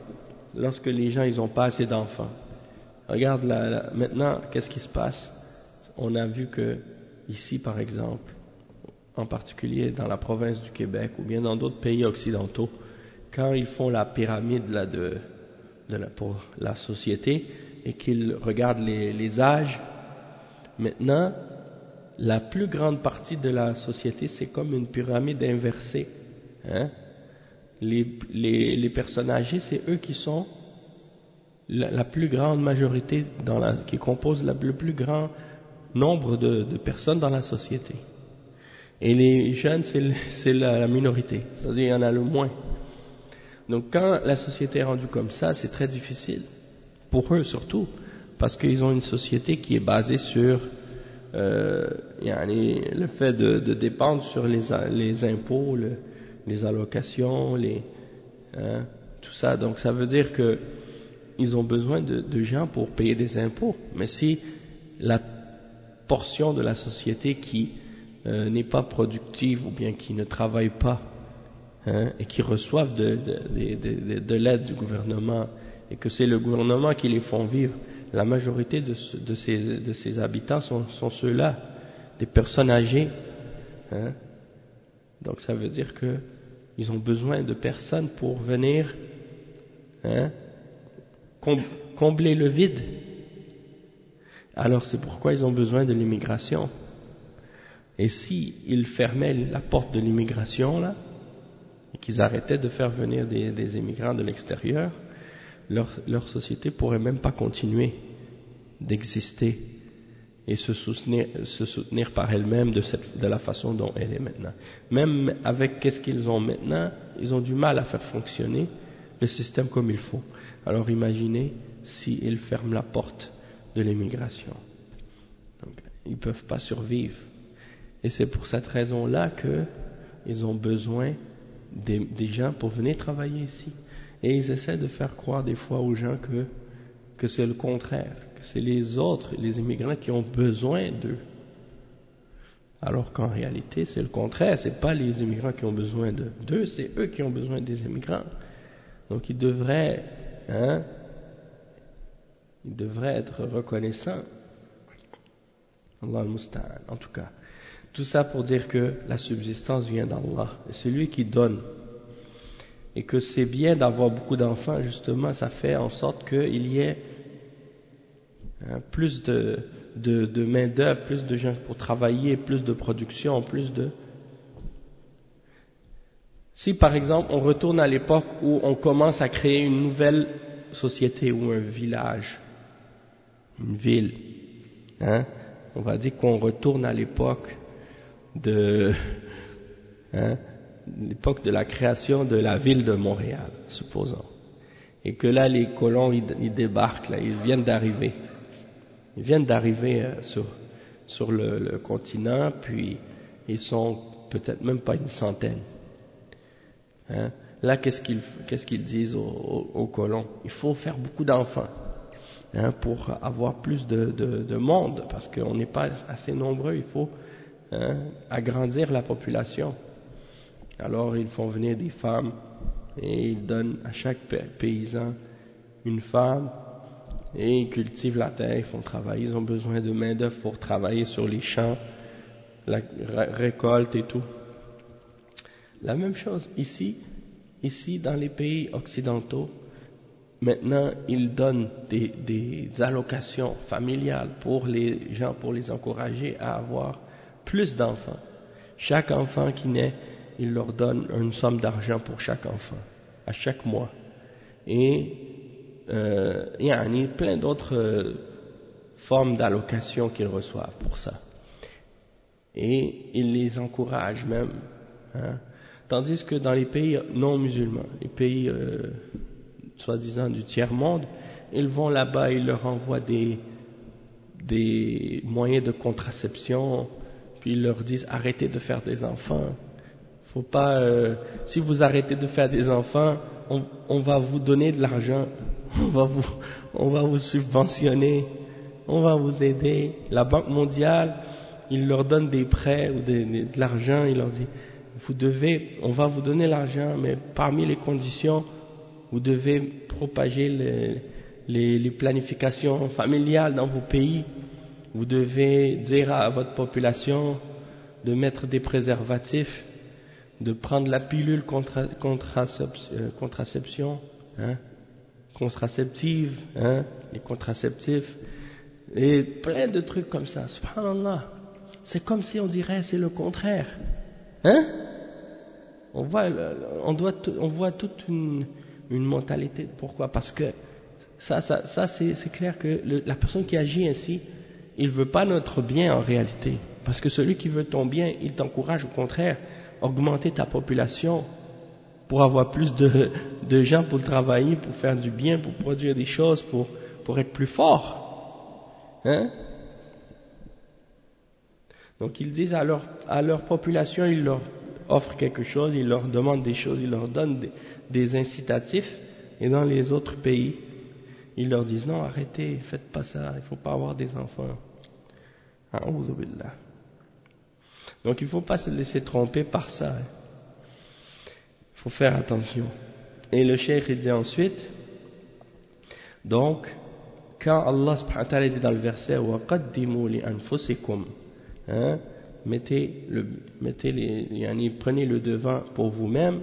lorsque les gens ils n'ont pas assez d'enfants. Regarde là, là, maintenant, qu'est-ce qui se passe? On a vu que ici, par exemple, en particulier dans la province du Québec ou bien dans d'autres pays occidentaux, quand ils font la pyramide là, de, de la, pour la société et qu'ils regardent les, les âges, maintenant, la plus grande partie de la société, c'est comme une pyramide inversée. Hein? Les, les, les personnes âgées, c'est eux qui sont la, la plus grande majorité, dans la, qui composent la, le plus grand nombre de, de personnes dans la société. Et les jeunes, c'est la, la minorité, c'est-à-dire il y en a le moins. Donc quand la société est rendue comme ça, c'est très difficile, pour eux surtout, parce qu'ils ont une société qui est basée sur euh, le fait de, de dépendre sur les, les impôts, le, les allocations, les, hein, tout ça. Donc ça veut dire que ils ont besoin de, de gens pour payer des impôts. Mais si la portion de la société qui euh, n'est pas productive ou bien qui ne travaille pas, hein, et qui reçoivent de, de, de, de, de l'aide du gouvernement, et que c'est le gouvernement qui les font vivre, la majorité de, de, ces, de ces habitants sont, sont ceux-là, des personnes âgées. Hein. Donc ça veut dire que ils ont besoin de personnes pour venir, hein, combler le vide. Alors c'est pourquoi ils ont besoin de l'immigration. Et si ils fermaient la porte de l'immigration là, et qu'ils arrêtaient de faire venir des, des immigrants de l'extérieur, leur, leur société pourrait même pas continuer d'exister et se soutenir, se soutenir par elle-même de, cette, de la façon dont elle est maintenant. Même avec qu'est-ce qu'ils ont maintenant, ils ont du mal à faire fonctionner le système comme il faut. Alors imaginez s'ils ferment la porte de l'immigration. Donc, ils ne peuvent pas survivre. Et c'est pour cette raison-là qu'ils ont besoin des, des gens pour venir travailler ici. Et ils essaient de faire croire des fois aux gens que, que c'est le contraire, que c'est les autres, les immigrants qui ont besoin d'eux. Alors qu'en réalité, c'est le contraire, c'est pas les immigrants qui ont besoin d'eux, c'est eux qui ont besoin des immigrants. Donc ils devraient, hein, ils devraient être reconnaissants. Allah al-Musta'an, en tout cas. Tout ça pour dire que la subsistance vient d'Allah, et c'est lui qui donne. Et que c'est bien d'avoir beaucoup d'enfants, justement, ça fait en sorte qu'il y ait hein, plus de, de, de main-d'œuvre, plus de gens pour travailler, plus de production, plus de... Si par exemple on retourne à l'époque où on commence à créer une nouvelle société ou un village, une ville, hein, on va dire qu'on retourne à l'époque de... Hein, l'époque de la création de la ville de Montréal, supposons. Et que là, les colons, ils, ils débarquent, là, ils viennent d'arriver. Ils viennent d'arriver euh, sur, sur le, le continent, puis ils sont peut-être même pas une centaine. Hein? Là, qu'est-ce qu'ils, qu'est-ce qu'ils disent aux, aux, aux colons? Il faut faire beaucoup d'enfants, hein, pour avoir plus de, de, de monde, parce qu'on n'est pas assez nombreux, il faut hein, agrandir la population. Alors ils font venir des femmes et ils donnent à chaque paysan une femme et ils cultivent la terre, ils font travailler, ils ont besoin de main d'œuvre pour travailler sur les champs, la récolte et tout. La même chose ici, ici dans les pays occidentaux, maintenant ils donnent des, des allocations familiales pour les gens, pour les encourager à avoir plus d'enfants. Chaque enfant qui naît, il leur donne une somme d'argent pour chaque enfant, à chaque mois. Et euh, il y a plein d'autres euh, formes d'allocation qu'ils reçoivent pour ça. Et ils les encouragent même. Hein. Tandis que dans les pays non musulmans, les pays euh, soi-disant du tiers-monde, ils vont là-bas, ils leur envoient des, des moyens de contraception, puis ils leur disent arrêtez de faire des enfants. Faut pas, euh, si vous arrêtez de faire des enfants, on, on va vous donner de l'argent, on va vous, on va vous subventionner, on va vous aider. La Banque mondiale, il leur donne des prêts ou des, des, de l'argent, il leur dit, vous devez, on va vous donner l'argent, mais parmi les conditions, vous devez propager les, les, les planifications familiales dans vos pays, vous devez dire à votre population de mettre des préservatifs, de prendre la pilule contra, contraception, euh, contraception hein, contraceptive, hein, les contraceptifs, et plein de trucs comme ça. Subhanallah, c'est comme si on dirait c'est le contraire, hein? On voit, on doit, on voit toute une, une mentalité. Pourquoi? Parce que ça, ça, ça c'est, c'est clair que le, la personne qui agit ainsi, il veut pas notre bien en réalité. Parce que celui qui veut ton bien, il t'encourage au contraire, augmenter ta population pour avoir plus de, de gens pour travailler, pour faire du bien, pour produire des choses, pour, pour être plus fort. Hein? Donc ils disent à leur, à leur population, ils leur offrent quelque chose, ils leur demandent des choses, ils leur donnent des, des incitatifs, et dans les autres pays, ils leur disent non, arrêtez, faites pas ça, il ne faut pas avoir des enfants. A'oudhu billah. Donc il ne faut pas se laisser tromper par ça. Il faut faire attention. Et le cheikh il dit ensuite, donc, quand Allah subhanahu wa ta'ala dit dans le verset وَقَدِّمُوا لِأَنفُسِكُمْ, hein, mettez le, mettez les, yani, prenez le devant pour vous-même,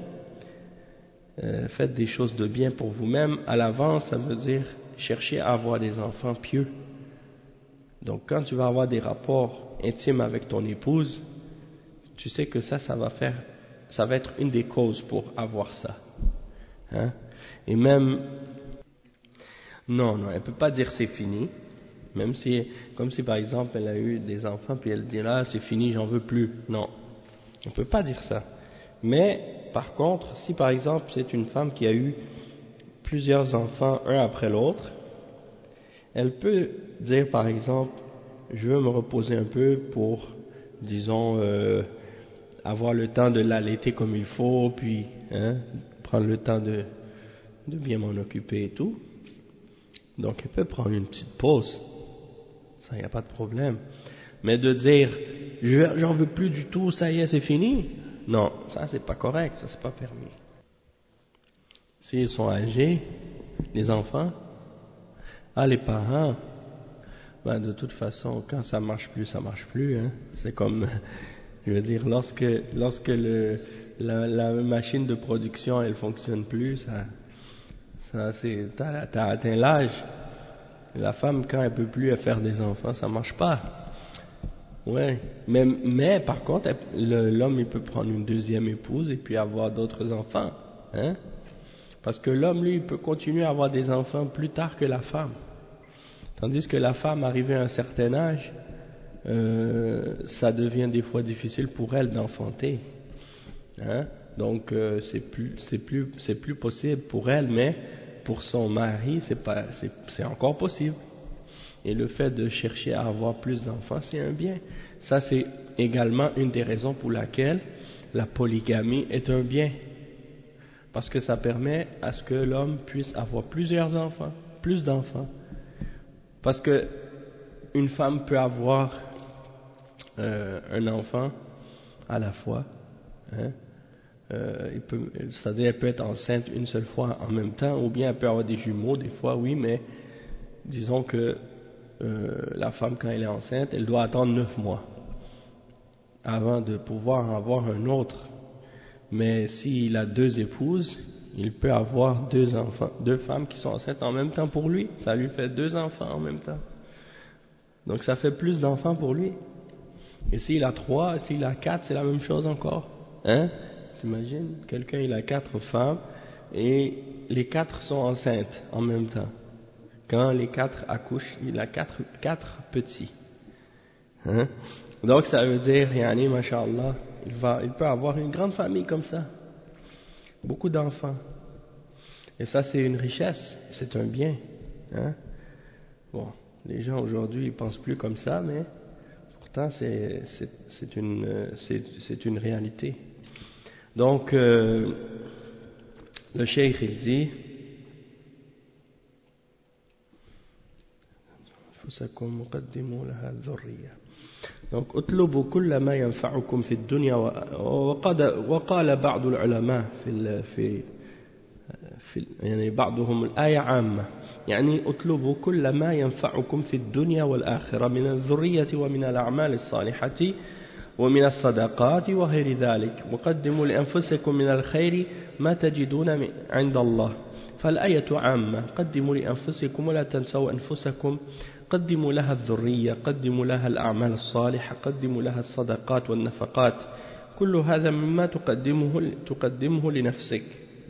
euh, faites des choses de bien pour vous-même, à l'avance, ça veut dire chercher à avoir des enfants pieux. Donc quand tu vas avoir des rapports intimes avec ton épouse, tu sais que ça, ça va faire, ça va être une des causes pour avoir ça. Hein? Et même, non, non, elle peut pas dire c'est fini, même si, comme si par exemple elle a eu des enfants puis elle dit là c'est fini, j'en veux plus. Non, on peut pas dire ça. Mais par contre, si par exemple c'est une femme qui a eu plusieurs enfants un après l'autre, elle peut dire par exemple, je veux me reposer un peu pour, disons, euh, avoir le temps de l'allaiter comme il faut, puis hein, prendre le temps de, de bien m'en occuper et tout. Donc elle peut prendre une petite pause, ça y a pas de problème. Mais de dire, je, j'en veux plus du tout, ça y est, c'est fini, non, ça c'est pas correct, ça c'est pas permis. S'ils sont âgés, les enfants, ah les parents, ben de toute façon, quand ça marche plus, ça marche plus. Hein. C'est comme, je veux dire, lorsque lorsque le la, la machine de production elle fonctionne plus, ça, ça c'est, t'as, t'as atteint l'âge. La femme quand elle peut plus faire des enfants, ça marche pas. Ouais. Mais mais par contre, le, l'homme il peut prendre une deuxième épouse et puis avoir d'autres enfants, hein. Parce que l'homme lui il peut continuer à avoir des enfants plus tard que la femme. Tandis que la femme, arrivée à un certain âge, euh, ça devient des fois difficile pour elle d'enfanter. Hein? Donc euh, c'est plus, c'est plus, c'est plus possible pour elle, mais pour son mari, c'est pas, c'est, c'est encore possible. Et le fait de chercher à avoir plus d'enfants, c'est un bien. Ça, c'est également une des raisons pour laquelle la polygamie est un bien, parce que ça permet à ce que l'homme puisse avoir plusieurs enfants, plus d'enfants. Parce que une femme peut avoir euh, un enfant à la fois, hein, euh, il peut, c'est-à-dire elle peut être enceinte une seule fois en même temps, ou bien elle peut avoir des jumeaux des fois, oui, mais disons que euh, la femme quand elle est enceinte, elle doit attendre neuf mois avant de pouvoir avoir un autre. Mais s'il a deux épouses, il peut avoir deux enfants, deux femmes qui sont enceintes en même temps pour lui. Ça lui fait deux enfants en même temps. Donc ça fait plus d'enfants pour lui. Et s'il a trois, s'il a quatre, c'est la même chose encore. Hein? T'imagines? Quelqu'un il a quatre femmes et les quatre sont enceintes en même temps. Quand les quatre accouchent, il a quatre, quatre petits. Hein? Donc ça veut dire, yani, masha'Allah, il va, il peut avoir une grande famille comme ça. Beaucoup d'enfants. Et ça, c'est une richesse, c'est un bien. Hein? Bon, les gens aujourd'hui, ils pensent plus comme ça, mais pourtant, c'est, c'est, c'est, une, c'est, c'est une réalité. Donc, euh, le cheikh, il dit, فسكم مقدموا لها الذرية. Donc, اطلبوا كل ما ينفعكم في الدنيا وقال وقال بعض العلماء في في في في يعني بعضهم الآية عامة يعني اطلبوا كل ما ينفعكم في الدنيا والآخرة من الذرية ومن الأعمال الصالحة ومن الصدقات وغير ذلك وقدموا لأنفسكم من الخير ما تجدون عند الله فالآية عامة قدموا لأنفسكم ولا تنسوا أنفسكم قدموا لها الذرية قدموا لها الأعمال الصالحة قدموا لها الصدقات والنفقات كل هذا مما تقدمه, تقدمه لنفسك.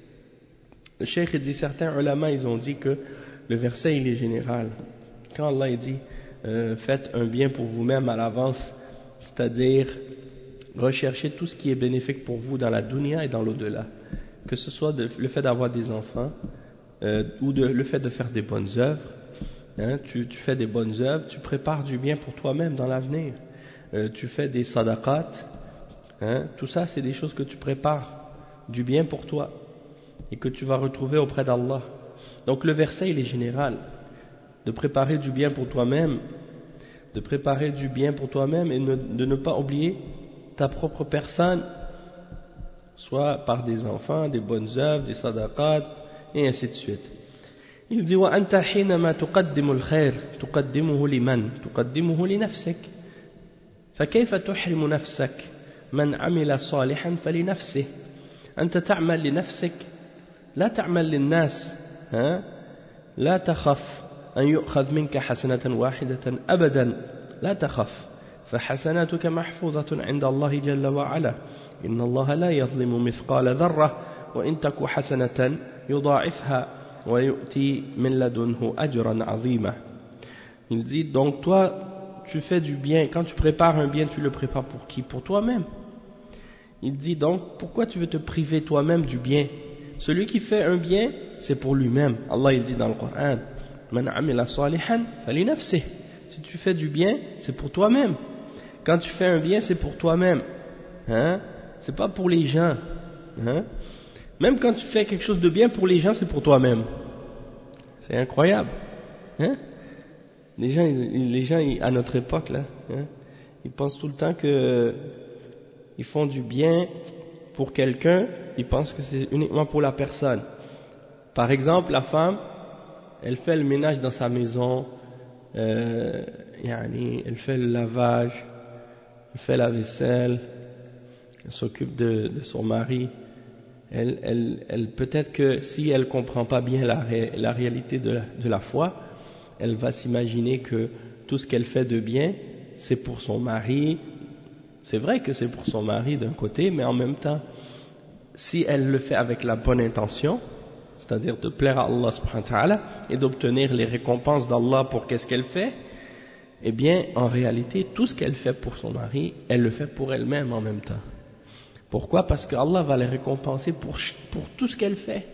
Le cheikh dit, certains ulama ils ont dit que le verset il est général. Quand Allah il dit euh, faites un bien pour vous-même à l'avance, c'est-à-dire recherchez tout ce qui est bénéfique pour vous dans la dunya et dans l'au-delà, que ce soit de, le fait d'avoir des enfants euh, ou de, le fait de faire des bonnes œuvres, hein, tu, tu fais des bonnes œuvres, tu prépares du bien pour toi-même dans l'avenir, euh, tu fais des sadaqat, hein, tout ça c'est des choses que tu prépares du bien pour toi et que tu vas retrouver auprès d'Allah. Donc le verset il est général, de préparer du bien pour toi-même, de préparer du bien pour toi-même et ne, de ne pas oublier ta propre personne, soit par des enfants, des bonnes œuvres, des sadaqat et ainsi de suite. Il dit وأنت حينما تقدم الخير تقدمه لمن؟ تقدمه لنفسك فكيف تحرم نفسك؟ من عمل صالحا فلنفسه. أنت تعمل لنفسك لا تعمل للناس، ها؟ لا تخف أن يؤخذ منك حسنة واحدة أبدا، لا تخف، فحسناتك محفوظة عند الله جل وعلا، إن الله لا يظلم مثقال ذرة وإن تك حسنة يضاعفها ويؤتي من لدنه أجرا عظيما. Il dit donc toi tu fais du bien, quand tu prépares un bien tu le prépares pour qui? Pour toi-même. Il dit donc pourquoi tu veux te priver toi-même du bien? Celui qui fait un bien, c'est pour lui-même. Allah il dit dans le Coran, Man amila salihan fali nafsih. Si tu fais du bien, c'est pour toi-même. Quand tu fais un bien, c'est pour toi-même. Hein? C'est pas pour les gens. Hein? Même quand tu fais quelque chose de bien pour les gens, c'est pour toi-même. C'est incroyable. Hein? Les gens, les gens, à notre époque là, hein, ils pensent tout le temps que ils font du bien pour quelqu'un, ils pensent que c'est uniquement pour la personne. Par exemple, la femme, elle fait le ménage dans sa maison, euh, yani, elle fait le lavage, elle fait la vaisselle, elle s'occupe de, de son mari. Elle, elle, elle, peut-être que si elle comprend pas bien la, ré, la réalité de la, de la foi, elle va s'imaginer que tout ce qu'elle fait de bien, c'est pour son mari. C'est vrai que c'est pour son mari d'un côté, mais en même temps, si elle le fait avec la bonne intention, c'est-à-dire de plaire à Allah subhanahu wa ta'ala et d'obtenir les récompenses d'Allah pour qu'est-ce qu'elle fait, eh bien, en réalité, tout ce qu'elle fait pour son mari, elle le fait pour elle-même en même temps. Pourquoi? Parce que Allah va les récompenser pour, pour tout ce qu'elle fait.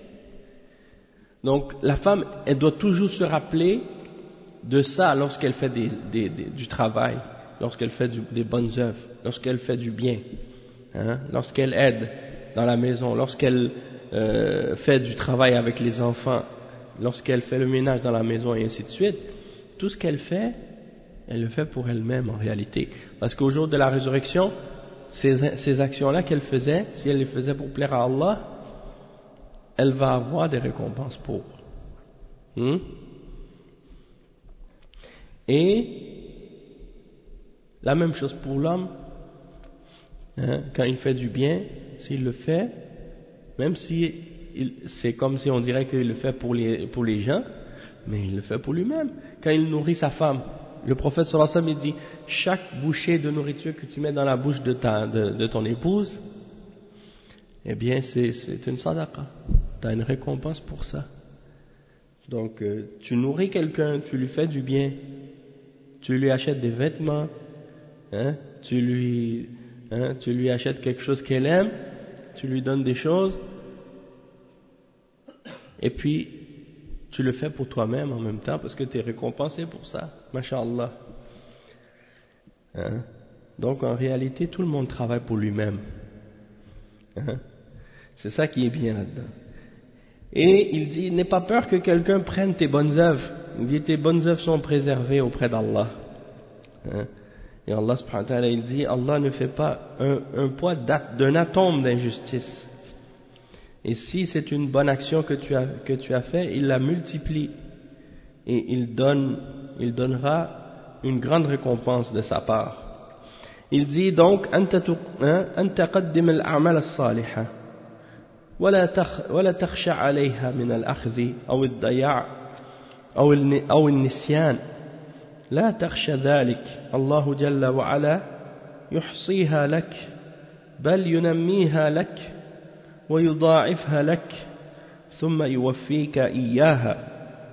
Donc, la femme, elle doit toujours se rappeler de ça lorsqu'elle fait des, des, des, du travail, lorsqu'elle fait du, des bonnes œuvres, lorsqu'elle fait du bien, hein, lorsqu'elle aide dans la maison, lorsqu'elle euh, fait du travail avec les enfants, lorsqu'elle fait le ménage dans la maison et ainsi de suite. Tout ce qu'elle fait, elle le fait pour elle-même en réalité. Parce qu'au jour de la résurrection, ces, ces actions-là qu'elle faisait, si elle les faisait pour plaire à Allah, elle va avoir des récompenses pour. Hmm? Et la même chose pour l'homme, hein, quand il fait du bien, s'il le fait, même si il, c'est comme si on dirait qu'il le fait pour les, pour les gens, mais il le fait pour lui-même. Quand il nourrit sa femme, le prophète sallallahu alayhi wa sallam il dit, chaque bouchée de nourriture que tu mets dans la bouche de, ta, de, de ton épouse, eh bien c'est, c'est une sadaqa, tu as une récompense pour ça. Donc euh, tu nourris quelqu'un, tu lui fais du bien, tu lui achètes des vêtements, hein, tu lui, hein, tu lui achètes quelque chose qu'elle aime, tu lui donnes des choses, et puis tu le fais pour toi-même en même temps parce que tu es récompensé pour ça, masha'Allah. Hein? Donc en réalité tout le monde travaille pour lui-même. Hein? C'est ça qui est bien là-dedans. Et il dit, n'aie pas peur que quelqu'un prenne tes bonnes œuvres. Il dit, tes bonnes œuvres sont préservées auprès d'Allah. Hein? Et Allah subhanahu wa ta'ala, il dit, Allah ne fait pas un, un poids d'un atome d'injustice. Et si c'est une bonne action que tu as, que tu as fait, il la multiplie et il donne, il donnera une grande récompense de sa part. Il dit donc أن تقدم الأعمال الصالحة ولا تخشى عليها من الأخذ أو الضياع أو أو النسيان لا تخشى ذلك الله جل وعلا يحصيها لك بل ينميها لك ويضاعفها لك ثم يوفيك إياها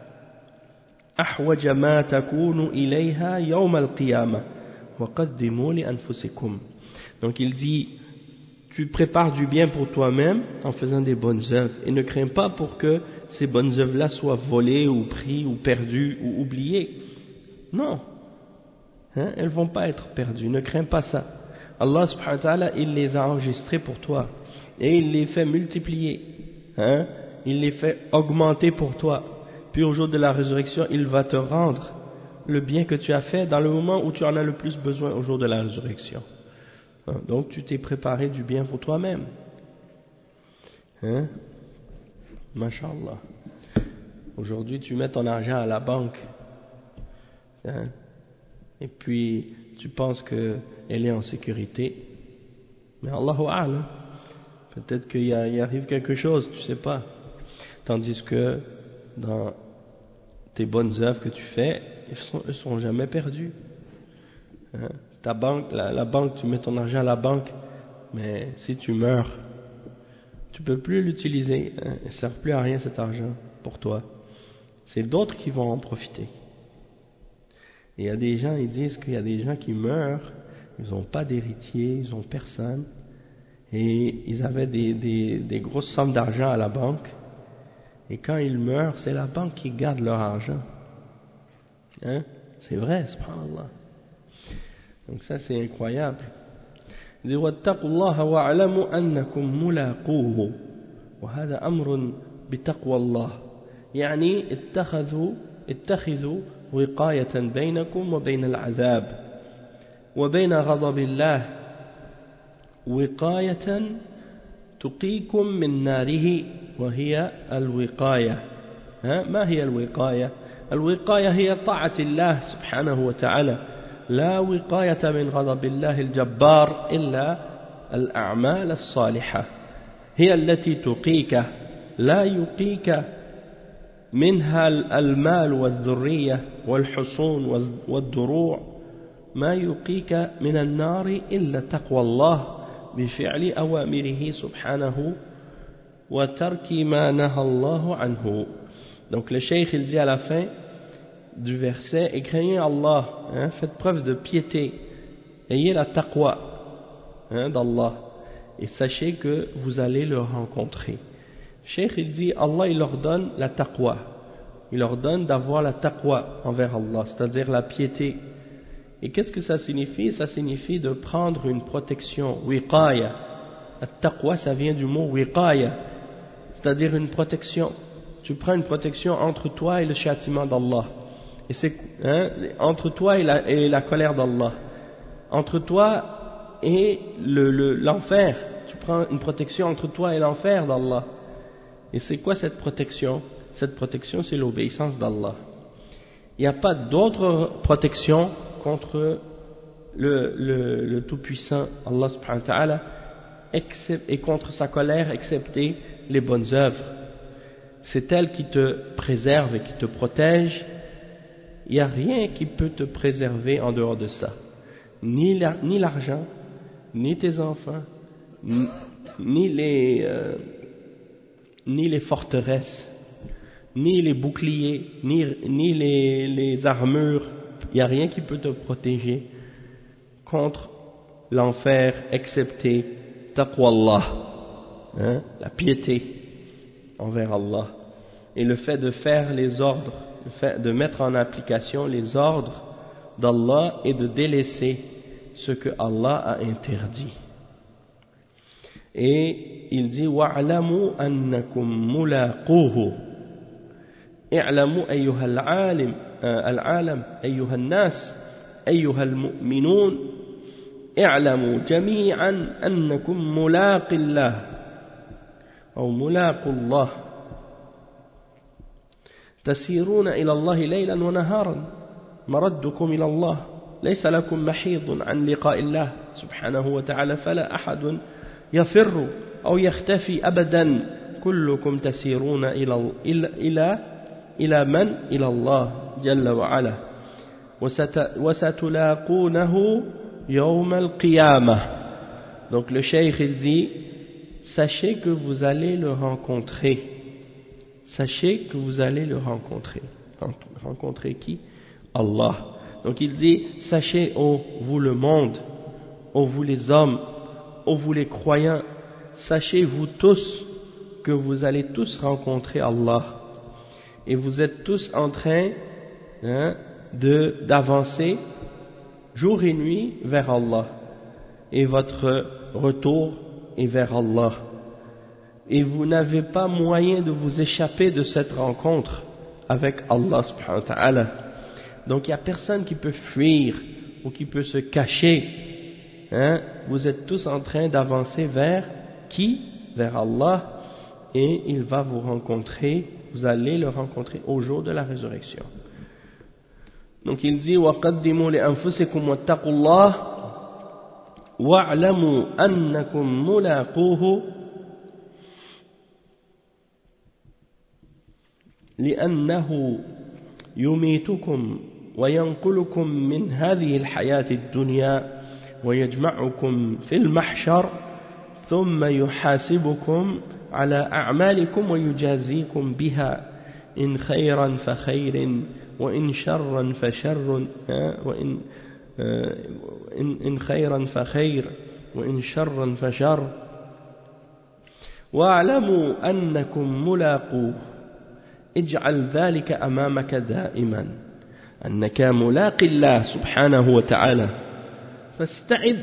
أحوج ما تكون إليها يوم القيامة وقدموا لأنفسكم. Donc il dit, tu prépares du bien pour toi-même en faisant des bonnes œuvres et ne crains pas pour que ces bonnes œuvres-là soient volées ou prises ou perdues ou oubliées. Non, hein, elles ne vont pas être perdues, ne crains pas ça. Allah subhanahu wa ta'ala, il les a enregistrées pour toi et il les fait multiplier, hein, il les fait augmenter pour toi. Puis au jour de la résurrection, il va te rendre le bien que tu as fait dans le moment où tu en as le plus besoin au jour de la résurrection. Donc tu t'es préparé du bien pour toi-même. Hein? Masha'Allah. Aujourd'hui tu mets ton argent à la banque. Hein? Et puis tu penses qu'elle est en sécurité. Mais Allahu A'lam. Peut-être qu'il y, y arrive quelque chose, tu sais pas. Tandis que dans tes bonnes œuvres que tu fais, elles sont, elles sont jamais perdues. Hein? Ta banque, la, la banque, tu mets ton argent à la banque, mais si tu meurs, tu peux plus l'utiliser. Hein? Il ne sert plus à rien cet argent pour toi. C'est d'autres qui vont en profiter. Et il y a des gens, ils disent qu'il y a des gens qui meurent, ils n'ont pas d'héritier, ils n'ont personne, et ils avaient des, des, des grosses sommes d'argent à la banque, et quand ils meurent, c'est la banque qui garde leur argent. Hein? C'est vrai, subhanallah. Donc ça c'est incroyable. Il dit واتقوا الله واعلموا أنكم ملاقوه وهذا أمر بتقوى الله يعني اتخذوا اتخذوا وقاية بينكم وبين العذاب وبين غضب الله وقاية تقيكم من ناره وهي الوقاية. ما هي الوقاية؟ الوقاية هي طاعة الله سبحانه وتعالى. لا وقاية من غضب الله الجبار إلا الأعمال الصالحة هي التي تقيك لا يقيك منها المال والذرية والحصون والدروع ما يقيك من النار إلا تقوى الله بفعل أوامره سبحانه وترك ما نهى الله عنه. Donc le cheikh il dit à la fin du verset, et craignez Allah, hein, faites preuve de piété, ayez la taqwa hein, d'Allah, et sachez que vous allez le rencontrer. Cheikh il dit, Allah il leur donne la taqwa, il leur donne d'avoir la taqwa envers Allah, c'est-à-dire la piété. Et qu'est-ce que ça signifie? Ça signifie de prendre une protection, wiqaya. La taqwa ça vient du mot wiqaya, c'est-à-dire une protection. Tu prends une protection entre toi et le châtiment d'Allah. Et c'est hein, entre toi et la, et la colère d'Allah, entre toi et le, le, l'enfer. Tu prends une protection entre toi et l'enfer d'Allah. Et c'est quoi cette protection? Cette protection, c'est l'obéissance d'Allah. Il n'y a pas d'autre protection contre le, le, le Tout-Puissant, Allah subhanahu wa ta'ala, et contre sa colère, excepté les bonnes œuvres. C'est elle qui te préserve et qui te protège. Il n'y a rien qui peut te préserver en dehors de ça. Ni, la, ni l'argent, ni tes enfants, ni, ni, les, euh, ni les forteresses, ni les boucliers, ni, ni les, les armures. Il n'y a rien qui peut te protéger contre l'enfer, excepté taqwallah, hein, la piété envers Allah. Et le fait de faire les ordres, le fait de mettre en application les ordres d'Allah et de délaisser ce que Allah a interdit. Et il dit wa'lamu annakum mulaquhu. i'lamu ayyuha al-alim al-alam ayyuha an-nas ayyuha al-mu'minun i'lamu jami'an annakum mulaqillah أو ملاقو الله تسيرون إلى الله ليلا ونهارا مردكم إلى الله ليس لكم محيض عن لقاء الله سبحانه وتعالى فلا أحد يفر أو يختفي أبدا كلكم تسيرون إلى إلى إلى من؟ إلى الله جل وعلا وستلاقونه يوم القيامة. Donc le cheikh il dit, sachez que vous allez le rencontrer, sachez que vous allez le rencontrer. Rencontrer qui? Allah. Donc il dit, sachez, ô vous le monde, ô vous les hommes, ô vous les croyants, sachez vous tous que vous allez tous rencontrer Allah. Et vous êtes tous en train hein, de, d'avancer jour et nuit vers Allah. Et votre retour est vers Allah. Et vous n'avez pas moyen de vous échapper de cette rencontre avec Allah subhanahu wa ta'ala. Donc il n'y a personne qui peut fuir ou qui peut se cacher. Hein? Vous êtes tous en train d'avancer vers qui? Vers Allah. Et il va vous rencontrer, vous allez le rencontrer au jour de la résurrection. Donc il dit وَقَدِّمُوا لِأَنفُسِكُمْ وَاتَّقُوا اللَّهَ وَاعْلَمُوا أَنَّكُمْ مُلَاقُوهُ لأنه يميتكم وينقلكم من هذه الحياة الدنيا ويجمعكم في المحشر ثم يحاسبكم على أعمالكم ويجازيكم بها إن خيرا فخير وإن شرا فشر وإن إن خيرا فخير وإن شرا فشر واعلموا أنكم ملاقوه اجعل ذلك أمامك دائما أنك ملاقي الله سبحانه وتعالى فاستعد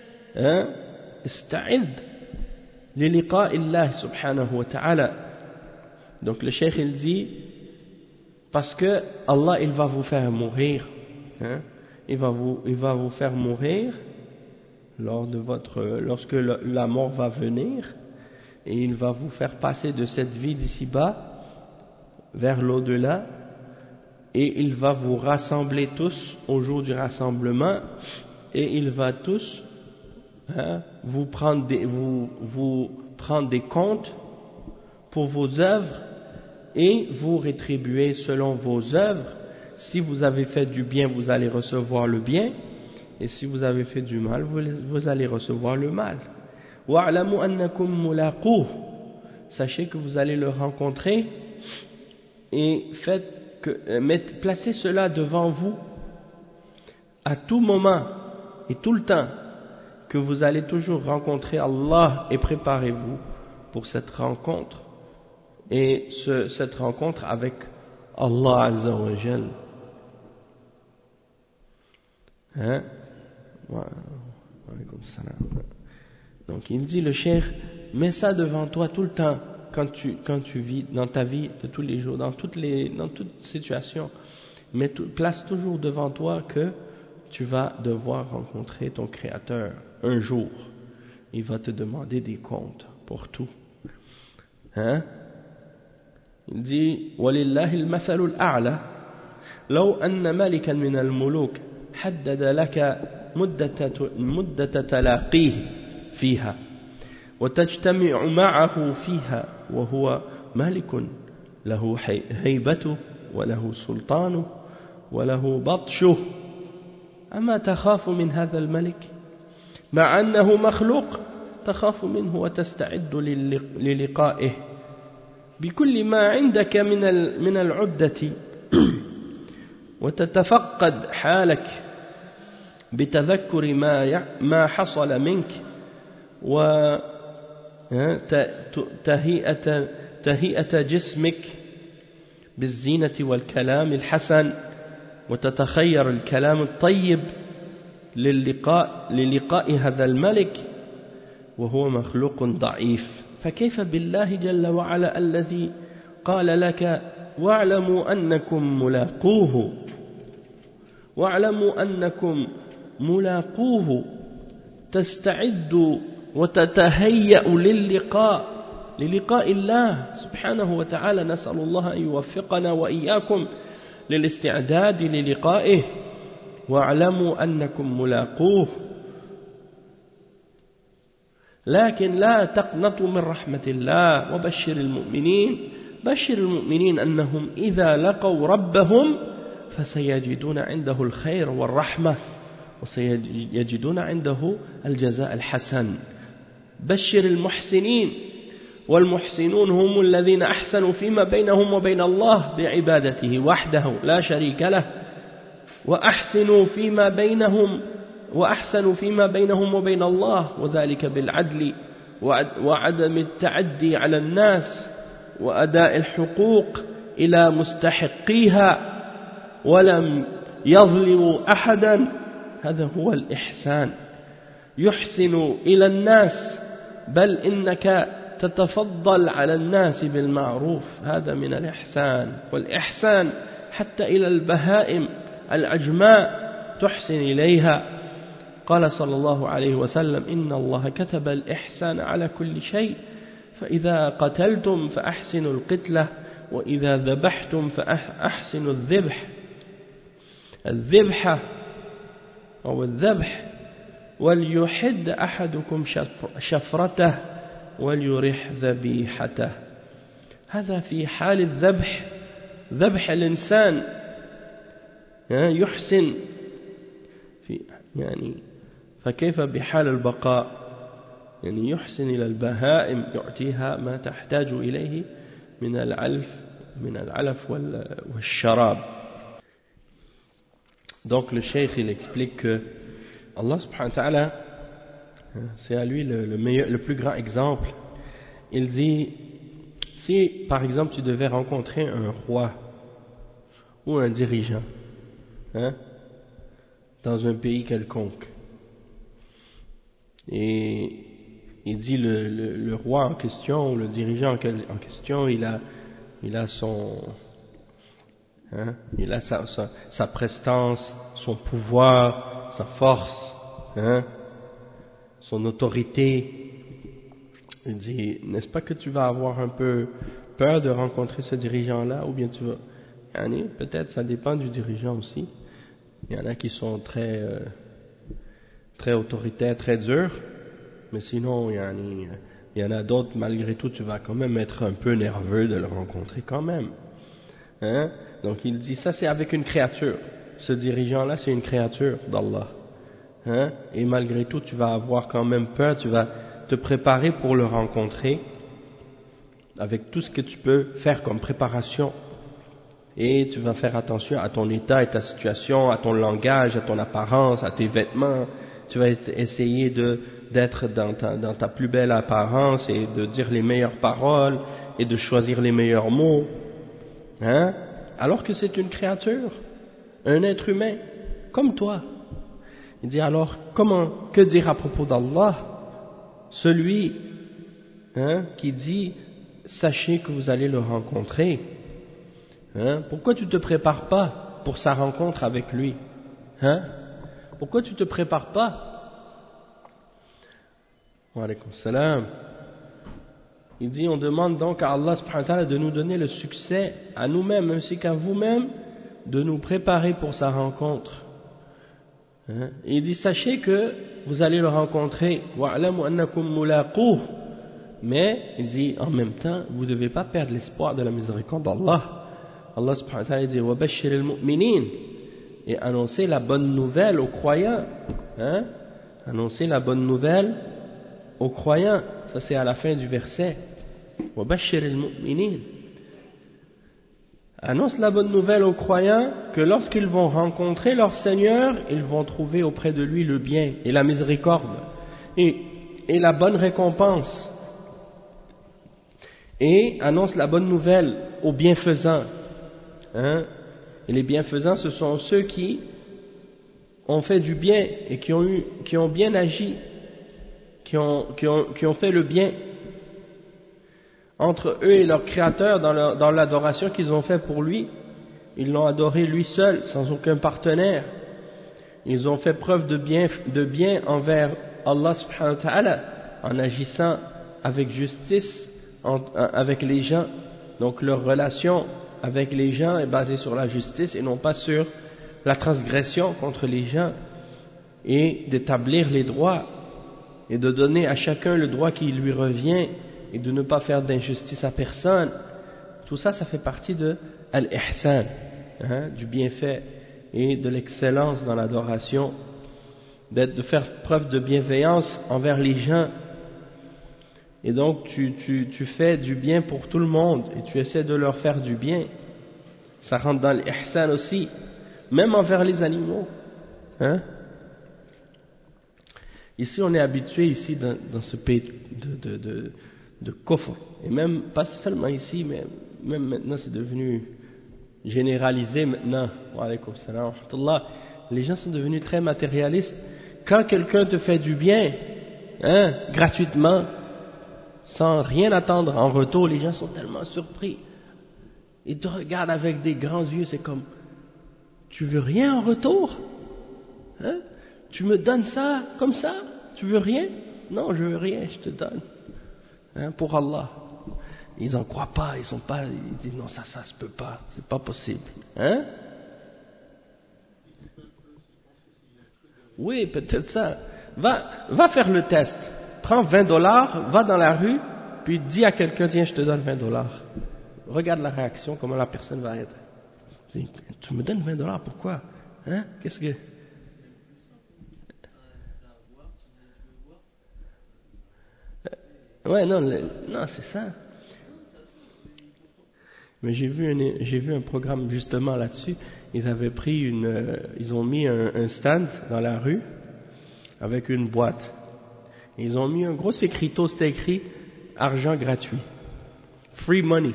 استعد للقاء الله سبحانه وتعالى. Donc le cheikh il dit parce que Allah il va vous faire mourir hein, il va vous il va vous faire mourir lors de votre lorsque le, la mort va venir et il va vous faire passer de cette vie d'ici-bas vers l'au-delà et il va vous rassembler tous au jour du rassemblement et il va tous hein, vous prendre des, vous, vous prendre des comptes pour vos œuvres et vous rétribuer selon vos œuvres. Si vous avez fait du bien, vous allez recevoir le bien et si vous avez fait du mal, vous, vous allez recevoir le mal. wa'lamu annakum mulaqouh, sachez que vous allez le rencontrer et faites que, mettez, placez cela devant vous à tout moment et tout le temps que vous allez toujours rencontrer Allah et préparez-vous pour cette rencontre et ce, cette rencontre avec Allah Azza wa Jal. Hein? Donc il dit le cheikh, mets ça devant toi tout le temps quand tu, quand tu vis dans ta vie de tous les jours, dans toutes les dans toute situation, mais tout, place toujours devant toi que tu vas devoir rencontrer ton Créateur un jour. Il va te demander des comptes pour tout. Hein? Il dit وَلِلَّهِ الْمَثَلُ الْأَعْلَى لَوْ أَنَّ مَلِكًا مِنَ الْمُلُوكِ حدد لك مدة, مدة تلاقيه فيها وتجتمع معه فيها وهو مالك له هيبته وله سلطانه وله بطشه أما تخاف من هذا الملك مع أنه مخلوق تخاف منه وتستعد للقائه بكل ما عندك من من العدة وتتفقد حالك بتذكر ما ما حصل منك وتهيئة تهيئة جسمك بالزينة والكلام الحسن وتتخير الكلام الطيب للقاء للقاء هذا الملك وهو مخلوق ضعيف فكيف بالله جل وعلا الذي قال لك واعلموا أنكم ملاقوه واعلموا أنكم ملاقوه تستعد وتتهيأ للقاء للقاء الله سبحانه وتعالى. نسأل الله أن يوفقنا وإياكم للاستعداد للقائه واعلموا أنكم ملاقوه. لكن لا تقنطوا من رحمة الله وبشر المؤمنين بشر المؤمنين أنهم إذا لقوا ربهم فسيجدون عنده الخير والرحمة وسيجدون عنده الجزاء الحسن. بشر المحسنين والمحسنون هم الذين أحسنوا فيما بينهم وبين الله بعبادته وحده لا شريك له وأحسنوا فيما بينهم وأحسنوا فيما بينهم وبين الله وذلك بالعدل وعدم التعدي على الناس وأداء الحقوق إلى مستحقيها ولم يظلموا أحدا. هذا هو الإحسان. يحسن إلى الناس بل إنك تتفضل على الناس بالمعروف، هذا من الإحسان. والإحسان حتى إلى البهائم العجماء تحسن إليها. قال صلى الله عليه وسلم إن الله كتب الإحسان على كل شيء فإذا قتلتم فأحسنوا القتلة وإذا ذبحتم فأحسنوا الذبح الذبحة أو الذبح وليحد أحدكم شفرته وليرح ذبيحته. هذا في حال الذبح، ذبح الإنسان يحسن في يعني فكيف بحال البقاء؟ يعني يحسن إلى البهائم يعطيها ما تحتاج إليه من العلف من العلف والشراب. Donc le cheikh il explique que Allah subhanahu wa ta'ala, c'est à lui le, le, meilleur, le plus grand exemple. Il dit, si par exemple tu devais rencontrer un roi ou un dirigeant hein, dans un pays quelconque, et il dit le, le, le roi en question ou le dirigeant en question, il a, il a son... Hein, il a sa, sa, sa prestance, son pouvoir, sa force, hein, son autorité. Il dit, n'est-ce pas que tu vas avoir un peu peur de rencontrer ce dirigeant-là, ou bien tu vas... Yani, peut-être ça dépend du dirigeant aussi. Il y en a qui sont très, euh, très autoritaires, très durs, mais sinon, yani, il y en a d'autres, malgré tout, tu vas quand même être un peu nerveux de le rencontrer quand même. Hein? Donc il dit ça c'est avec une créature, ce dirigeant là c'est une créature d'Allah, hein? Et malgré tout tu vas avoir quand même peur, tu vas te préparer pour le rencontrer avec tout ce que tu peux faire comme préparation, et tu vas faire attention à ton état et ta situation, à ton langage, à ton apparence, à tes vêtements. Tu vas essayer de d'être dans ta, dans ta plus belle apparence et de dire les meilleures paroles et de choisir les meilleurs mots, hein? Alors que c'est une créature, un être humain, comme toi. Il dit alors, comment, que dire à propos d'Allah? Celui hein, qui dit, sachez que vous allez le rencontrer. Hein? Pourquoi tu ne te prépares pas pour sa rencontre avec lui? Hein? Pourquoi tu ne te prépares pas? Wa alaykoum salam. Il dit, on demande donc à Allah subhanahu wa ta'ala de nous donner le succès à nous-mêmes, ainsi qu'à vous-mêmes, de nous préparer pour sa rencontre. Hein? Il dit, sachez que vous allez le rencontrer, wa'alamu annakum mulaqouh. Mais, il dit, en même temps, vous ne devez pas perdre l'espoir de la miséricorde d'Allah. Allah subhanahu wa ta'ala dit, wa bashir al-mu'minin. Et annoncer la bonne nouvelle aux croyants. Hein? Annoncer la bonne nouvelle aux croyants. Ça c'est à la fin du verset. وَبَشِّرِ الْمُؤْمِنِينَ. Annonce la bonne nouvelle aux croyants que lorsqu'ils vont rencontrer leur Seigneur, ils vont trouver auprès de lui le bien et la miséricorde et, et la bonne récompense. Et annonce la bonne nouvelle aux bienfaisants. Hein? Et les bienfaisants, ce sont ceux qui ont fait du bien et qui ont, eu, qui ont bien agi. Qui ont, qui, ont, qui ont fait le bien entre eux et leur Créateur dans, leur, dans l'adoration qu'ils ont fait pour lui. Ils l'ont adoré lui seul, sans aucun partenaire. Ils ont fait preuve de bien, de bien envers Allah subhanahu wa ta'ala en agissant avec justice, en, avec les gens, donc leur relation avec les gens est basée sur la justice et non pas sur la transgression contre les gens, et d'établir les droits et de donner à chacun le droit qui lui revient et de ne pas faire d'injustice à personne. Tout ça, ça fait partie de al-ihsan, hein, du bienfait et de l'excellence dans l'adoration, d'être, de faire preuve de bienveillance envers les gens. Et donc tu, tu, tu fais du bien pour tout le monde et tu essaies de leur faire du bien. Ça rentre dans l'ihsan aussi, même envers les animaux, hein. Ici on est habitué ici dans, dans ce pays de, de, de, de kufr, et même pas seulement ici, mais même maintenant c'est devenu généralisé maintenant. Wa alaykoum salam wa rahmatullah. Les gens sont devenus très matérialistes. Quand quelqu'un te fait du bien, hein, gratuitement, sans rien attendre en retour, les gens sont tellement surpris. Ils te regardent avec des grands yeux, c'est comme, tu veux rien en retour, hein? Tu me donnes ça comme ça? Tu veux rien? Non, je veux rien, je te donne, hein, pour Allah. Ils n'en croient pas, ils sont pas, ils disent non, ça, ça se peut pas, c'est pas possible, hein? Oui, peut-être ça. Va, va faire le test. Prends vingt dollars, va dans la rue, puis dis à quelqu'un, tiens, je te donne vingt dollars. Regarde la réaction, comment la personne va être. Tu me donnes vingt dollars, pourquoi? Hein? Qu'est-ce que... Ouais, non, le, non, c'est ça. Mais j'ai vu un, j'ai vu un programme justement là-dessus. Ils avaient pris une, euh, ils ont mis un, un stand dans la rue avec une boîte. Et ils ont mis un gros écriteau, c'était écrit argent gratuit, free money.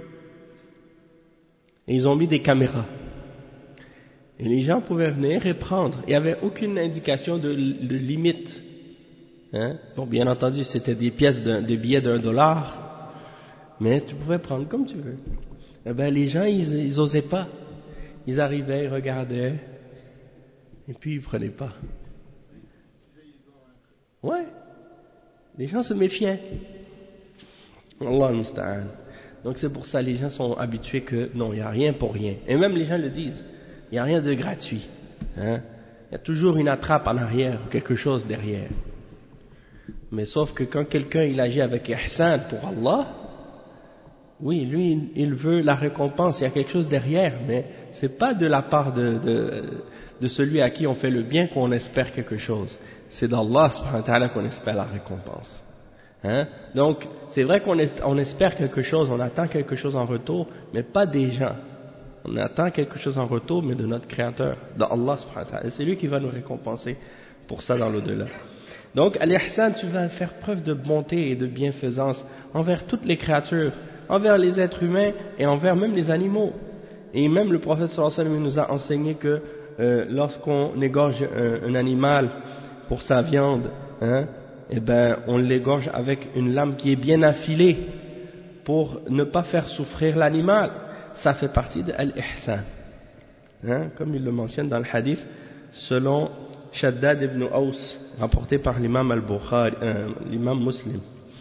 Et ils ont mis des caméras. Et les gens pouvaient venir et prendre. Il n'y avait aucune indication de, de limite. Hein? Bon, bien entendu, c'était des pièces, de, des billets d'un dollar, mais tu pouvais prendre comme tu veux. Eh ben, les gens, ils, ils osaient pas. Ils arrivaient, ils regardaient, et puis ils prenaient pas. Ouais. Les gens se méfiaient. Allah musta'an. Donc c'est pour ça les gens sont habitués que non, il n'y a rien pour rien. Et même les gens le disent, il n'y a rien de gratuit. Hein? Il y a toujours une attrape en arrière, quelque chose derrière. Mais sauf que quand quelqu'un il agit avec ihsan pour Allah, oui, lui il veut la récompense, il y a quelque chose derrière, mais c'est pas de la part de, de, de celui à qui on fait le bien qu'on espère quelque chose. C'est d'Allah subhanahu wa ta'ala qu'on espère la récompense. Hein? Donc, c'est vrai qu'on est, on espère quelque chose, on attend quelque chose en retour, mais pas des gens. On attend quelque chose en retour, mais de notre Créateur, d'Allah subhanahu wa ta'ala. Et c'est lui qui va nous récompenser pour ça dans l'au-delà. Donc, à l'ihsan, tu vas faire preuve de bonté et de bienfaisance envers toutes les créatures, envers les êtres humains et envers même les animaux. Et même le prophète sallallahu alayhi wa sallam nous a enseigné que euh, lorsqu'on égorge un, un animal pour sa viande, hein, eh ben, on l'égorge avec une lame qui est bien affilée pour ne pas faire souffrir l'animal. Ça fait partie de al-ihsan, hein, comme il le mentionne dans le hadith selon Shaddad ibn Aus, rapporté par l'imam al-Bukhari, euh, l'imam Muslim.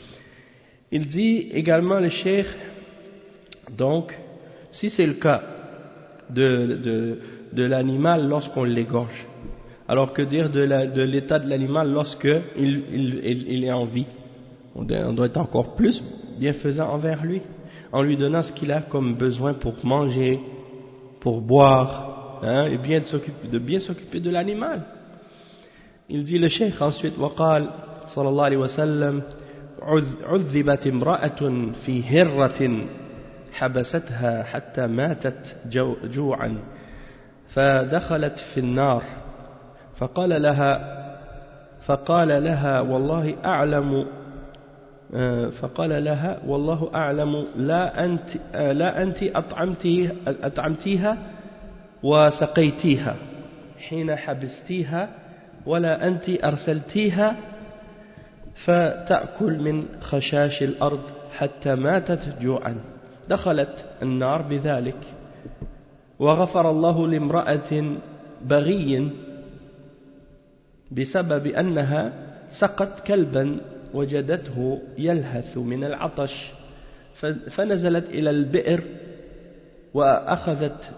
Il dit également le cheikh, donc, si c'est le cas de, de, de l'animal lorsqu'on l'égorge, alors que dire de, la, de l'état de l'animal lorsque il, il, il, il est en vie? On doit être encore plus bienfaisant envers lui, en lui donnant ce qu'il a comme besoin pour manger, pour boire, hein, et bien de, s'occuper, de bien s'occuper de l'animal. Il dit le cheikh ensuite, وقال صلى الله عليه وسلم عذبت امرأة في هرة حبستها حتى ماتت جوعا فدخلت في النار فقال لها فقال لها والله أعلم فقال لها والله أعلم لا أنت لا أنت أطعمتي أطعمتيها وسقيتيها حين حبستيها ولا أنت أرسلتيها فتأكل من خشاش الأرض حتى ماتت جوعا دخلت النار بذلك وغفر الله لامرأة بغي بسبب أنها سقت كلبا وجدته يلهث من العطش فنزلت إلى البئر وأخذت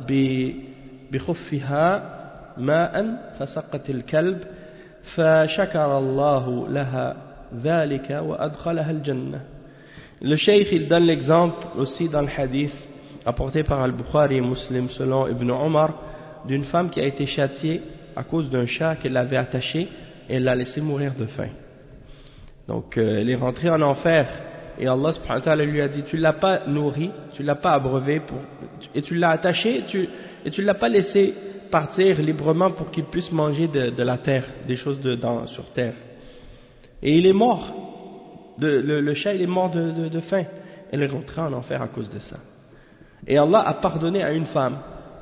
بخفها ماء فسقت الكلب فشكر الله لها ذلك وأدخلها الجنة. Le cheikh il donne l'exemple aussi dans le hadith apporté par Al-Bukhari et Muslim selon Ibn Omar d'une femme qui a été châtiée à cause d'un chat qu'elle avait attaché et elle l'a laissé mourir de faim. Donc euh, elle est rentrée en enfer et Allah subhanahu wa ta'ala lui a dit tu l'as pas nourri, tu l'as pas abreuvé pour, et tu l'as attaché tu, et tu l'as pas laissé partir librement pour qu'il puisse manger de, de la terre, des choses de, dans, sur terre. Et il est mort, de, le, le chat il est mort de, de, de faim. Elle est rentrée en enfer à cause de ça. Et Allah a pardonné à une femme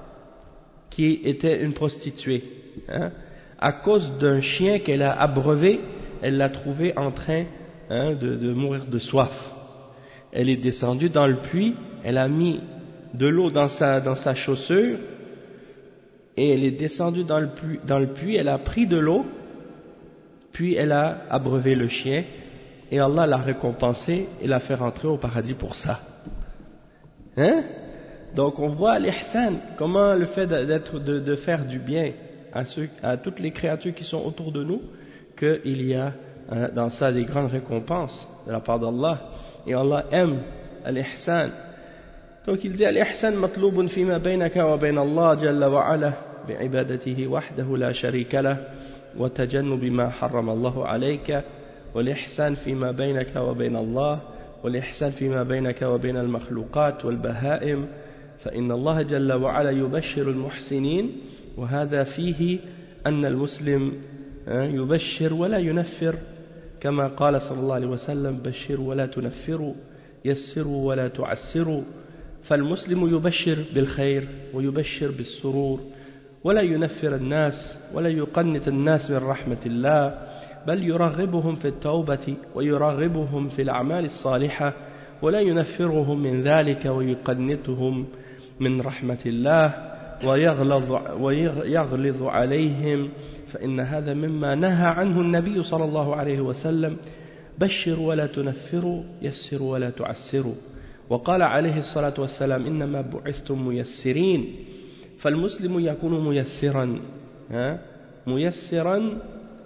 qui était une prostituée, hein, à cause d'un chien qu'elle a abreuvé, elle l'a trouvé en train hein, de, de mourir de soif. Elle est descendue dans le puits, elle a mis de l'eau dans sa, dans sa chaussure, et elle est descendue dans le puits, dans le puits, elle a pris de l'eau, puis elle a abreuvé le chien, et Allah l'a récompensé et l'a fait rentrer au paradis pour ça. Hein? Donc on voit l'ihsan, comment le fait d'être, de, de faire du bien à, ceux, à toutes les créatures qui sont autour de nous, qu'il y a hein, dans ça des grandes récompenses de la part d'Allah, et Allah aime l'ihsan. Donc il dit al-ihsan matloubun fima baynaka wa bayna Allah jalla wa ala bi'ibadatihi wahdahu la sharika lah wa tajannubi ma harrama Allahu alayka wal ihsan fima baynaka wa bayna Allah wal ihsan fima baynaka wa bayna al-makhluqat wal bahaim fa inna Allah jalla wa ala yubashshiru al-muhsinin wa hadha fihi anna al-muslim yubashshir wa la yunaffir kama qala sallallahu alayhi wa sallam bashshiru wa la tunaffiru yassiru wa la tu'assiru. فالمسلم يبشر بالخير ويبشر بالسرور ولا ينفر الناس ولا يقنط الناس من رحمة الله بل يرغبهم في التوبة ويرغبهم في الأعمال الصالحة ولا ينفرهم من ذلك ويقنطهم من رحمة الله ويغلظ, ويغلظ عليهم فإن هذا مما نهى عنه النبي صلى الله عليه وسلم بشر ولا تنفروا يسر ولا تعسروا. وقال عليه الصلاة والسلام إنما بعثتم ميسرين فالمسلم يكون ميسرا ميسرا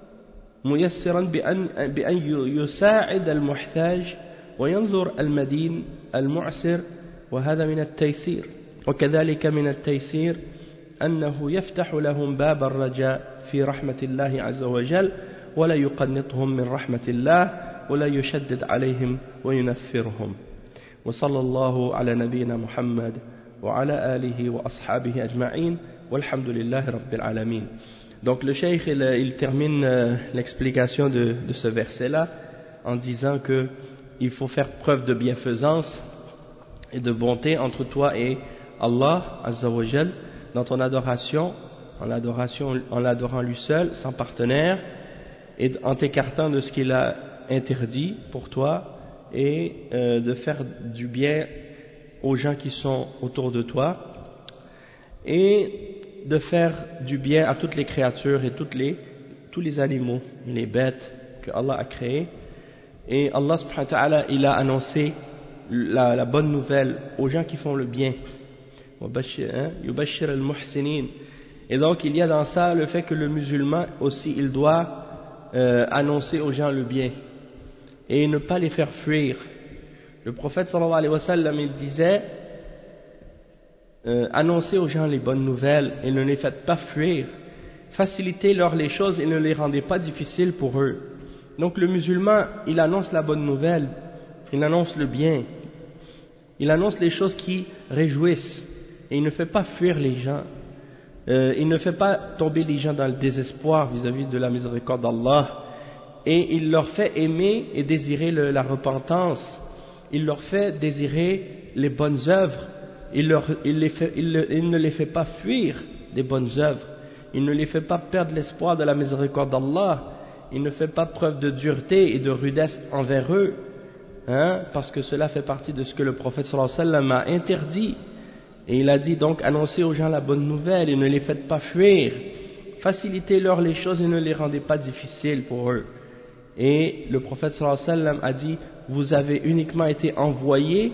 ميسرا بأن, بأن يساعد المحتاج وينظر المدين المعسر وهذا من التيسير. وكذلك من التيسير أنه يفتح لهم باب الرجاء في رحمة الله عز وجل ولا يقنطهم من رحمة الله ولا يشدد عليهم وينفرهم. وصلى الله على نبينا محمد وعلى آله وأصحابه أجمعين والحمد لله رب العالمين. Donc le cheikh il, il termine euh, l'explication de, de ce verset là en disant que il faut faire preuve de bienfaisance et de bonté entre toi et Allah Azza wa Jal dans ton adoration, en l'adoration, en l'adorant lui seul, sans partenaire, et en t'écartant de ce qu'il a interdit pour toi, et euh, de faire du bien aux gens qui sont autour de toi, et de faire du bien à toutes les créatures et toutes les, tous les animaux, les bêtes que Allah a créés. Et Allah subhanahu wa ta'ala, il a annoncé la, la bonne nouvelle aux gens qui font le bien. Yubashir al-muhsinin. Et donc il y a dans ça le fait que le musulman aussi il doit euh, annoncer aux gens le bien et ne pas les faire fuir. Le prophète sallallahu alayhi wa sallam il disait euh, annoncez aux gens les bonnes nouvelles et ne les faites pas fuir, facilitez-leur les choses et ne les rendez pas difficiles pour eux. Donc le musulman il annonce la bonne nouvelle, il annonce le bien, il annonce les choses qui réjouissent et il ne fait pas fuir les gens, euh, il ne fait pas tomber les gens dans le désespoir vis-à-vis de la miséricorde d'Allah, et il leur fait aimer et désirer le, la repentance, il leur fait désirer les bonnes œuvres, il, leur, il, les fait, il, il ne les fait pas fuir des bonnes œuvres, il ne les fait pas perdre l'espoir de la miséricorde d'Allah, il ne fait pas preuve de dureté et de rudesse envers eux, hein, parce que cela fait partie de ce que le prophète sallallahu alayhi wa sallam a interdit. Et il a dit donc annoncez aux gens la bonne nouvelle et ne les faites pas fuir, facilitez-leur les choses et ne les rendez pas difficiles pour eux. Et le prophète sallallahu alayhi wa sallam a dit vous avez uniquement été envoyés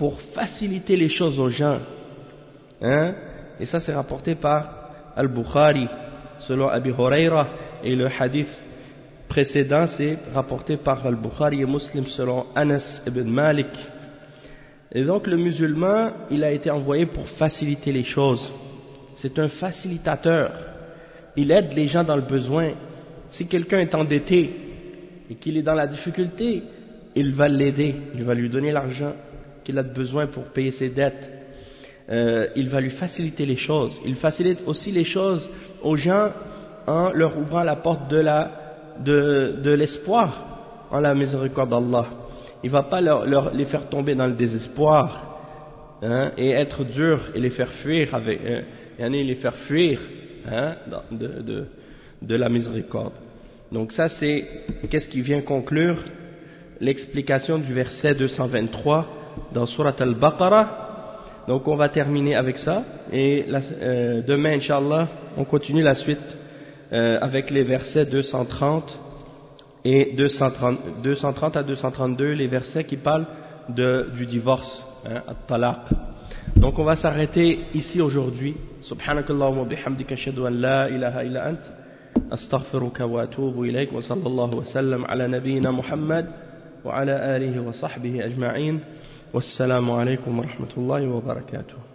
pour faciliter les choses aux gens. Hein? Et ça c'est rapporté par Al-Bukhari selon Abi Huraira, et le hadith précédent c'est rapporté par Al-Bukhari et Muslim selon Anas ibn Malik. Et donc le musulman, il a été envoyé pour faciliter les choses. C'est un facilitateur. Il aide les gens dans le besoin. Si quelqu'un est endetté et qu'il est dans la difficulté, il va l'aider, il va lui donner l'argent qu'il a besoin pour payer ses dettes. Euh, il va lui faciliter les choses. Il facilite aussi les choses aux gens en leur ouvrant la porte de la, de, de l'espoir en la miséricorde d'Allah. Il ne va pas leur, leur, les faire tomber dans le désespoir, hein, et être dur et les faire fuir avec, euh, et les faire fuir, hein, de, de, de la miséricorde. Donc ça c'est qu'est-ce qui vient conclure l'explication du verset deux cent vingt-trois dans Surat Al-Baqarah. Donc on va terminer avec ça, et la, euh, demain Inch'Allah on continue la suite euh, avec les versets deux cent trente et deux cent trente, deux cent trente à deux cent trente-deux, les versets qui parlent de, du divorce, hein, at-talaq. Donc on va s'arrêter ici aujourd'hui. Subhanakallahumma bihamdika ashhadu an la ilaha illa ant astaghfiruka wa atubu ilayk, wa sallallahu wa sallam ala nabiyyina Muhammad wa ala alihi wa sahbihi ajma'in. Wassalamu alaykum wa rahmatullahi wa barakatuh.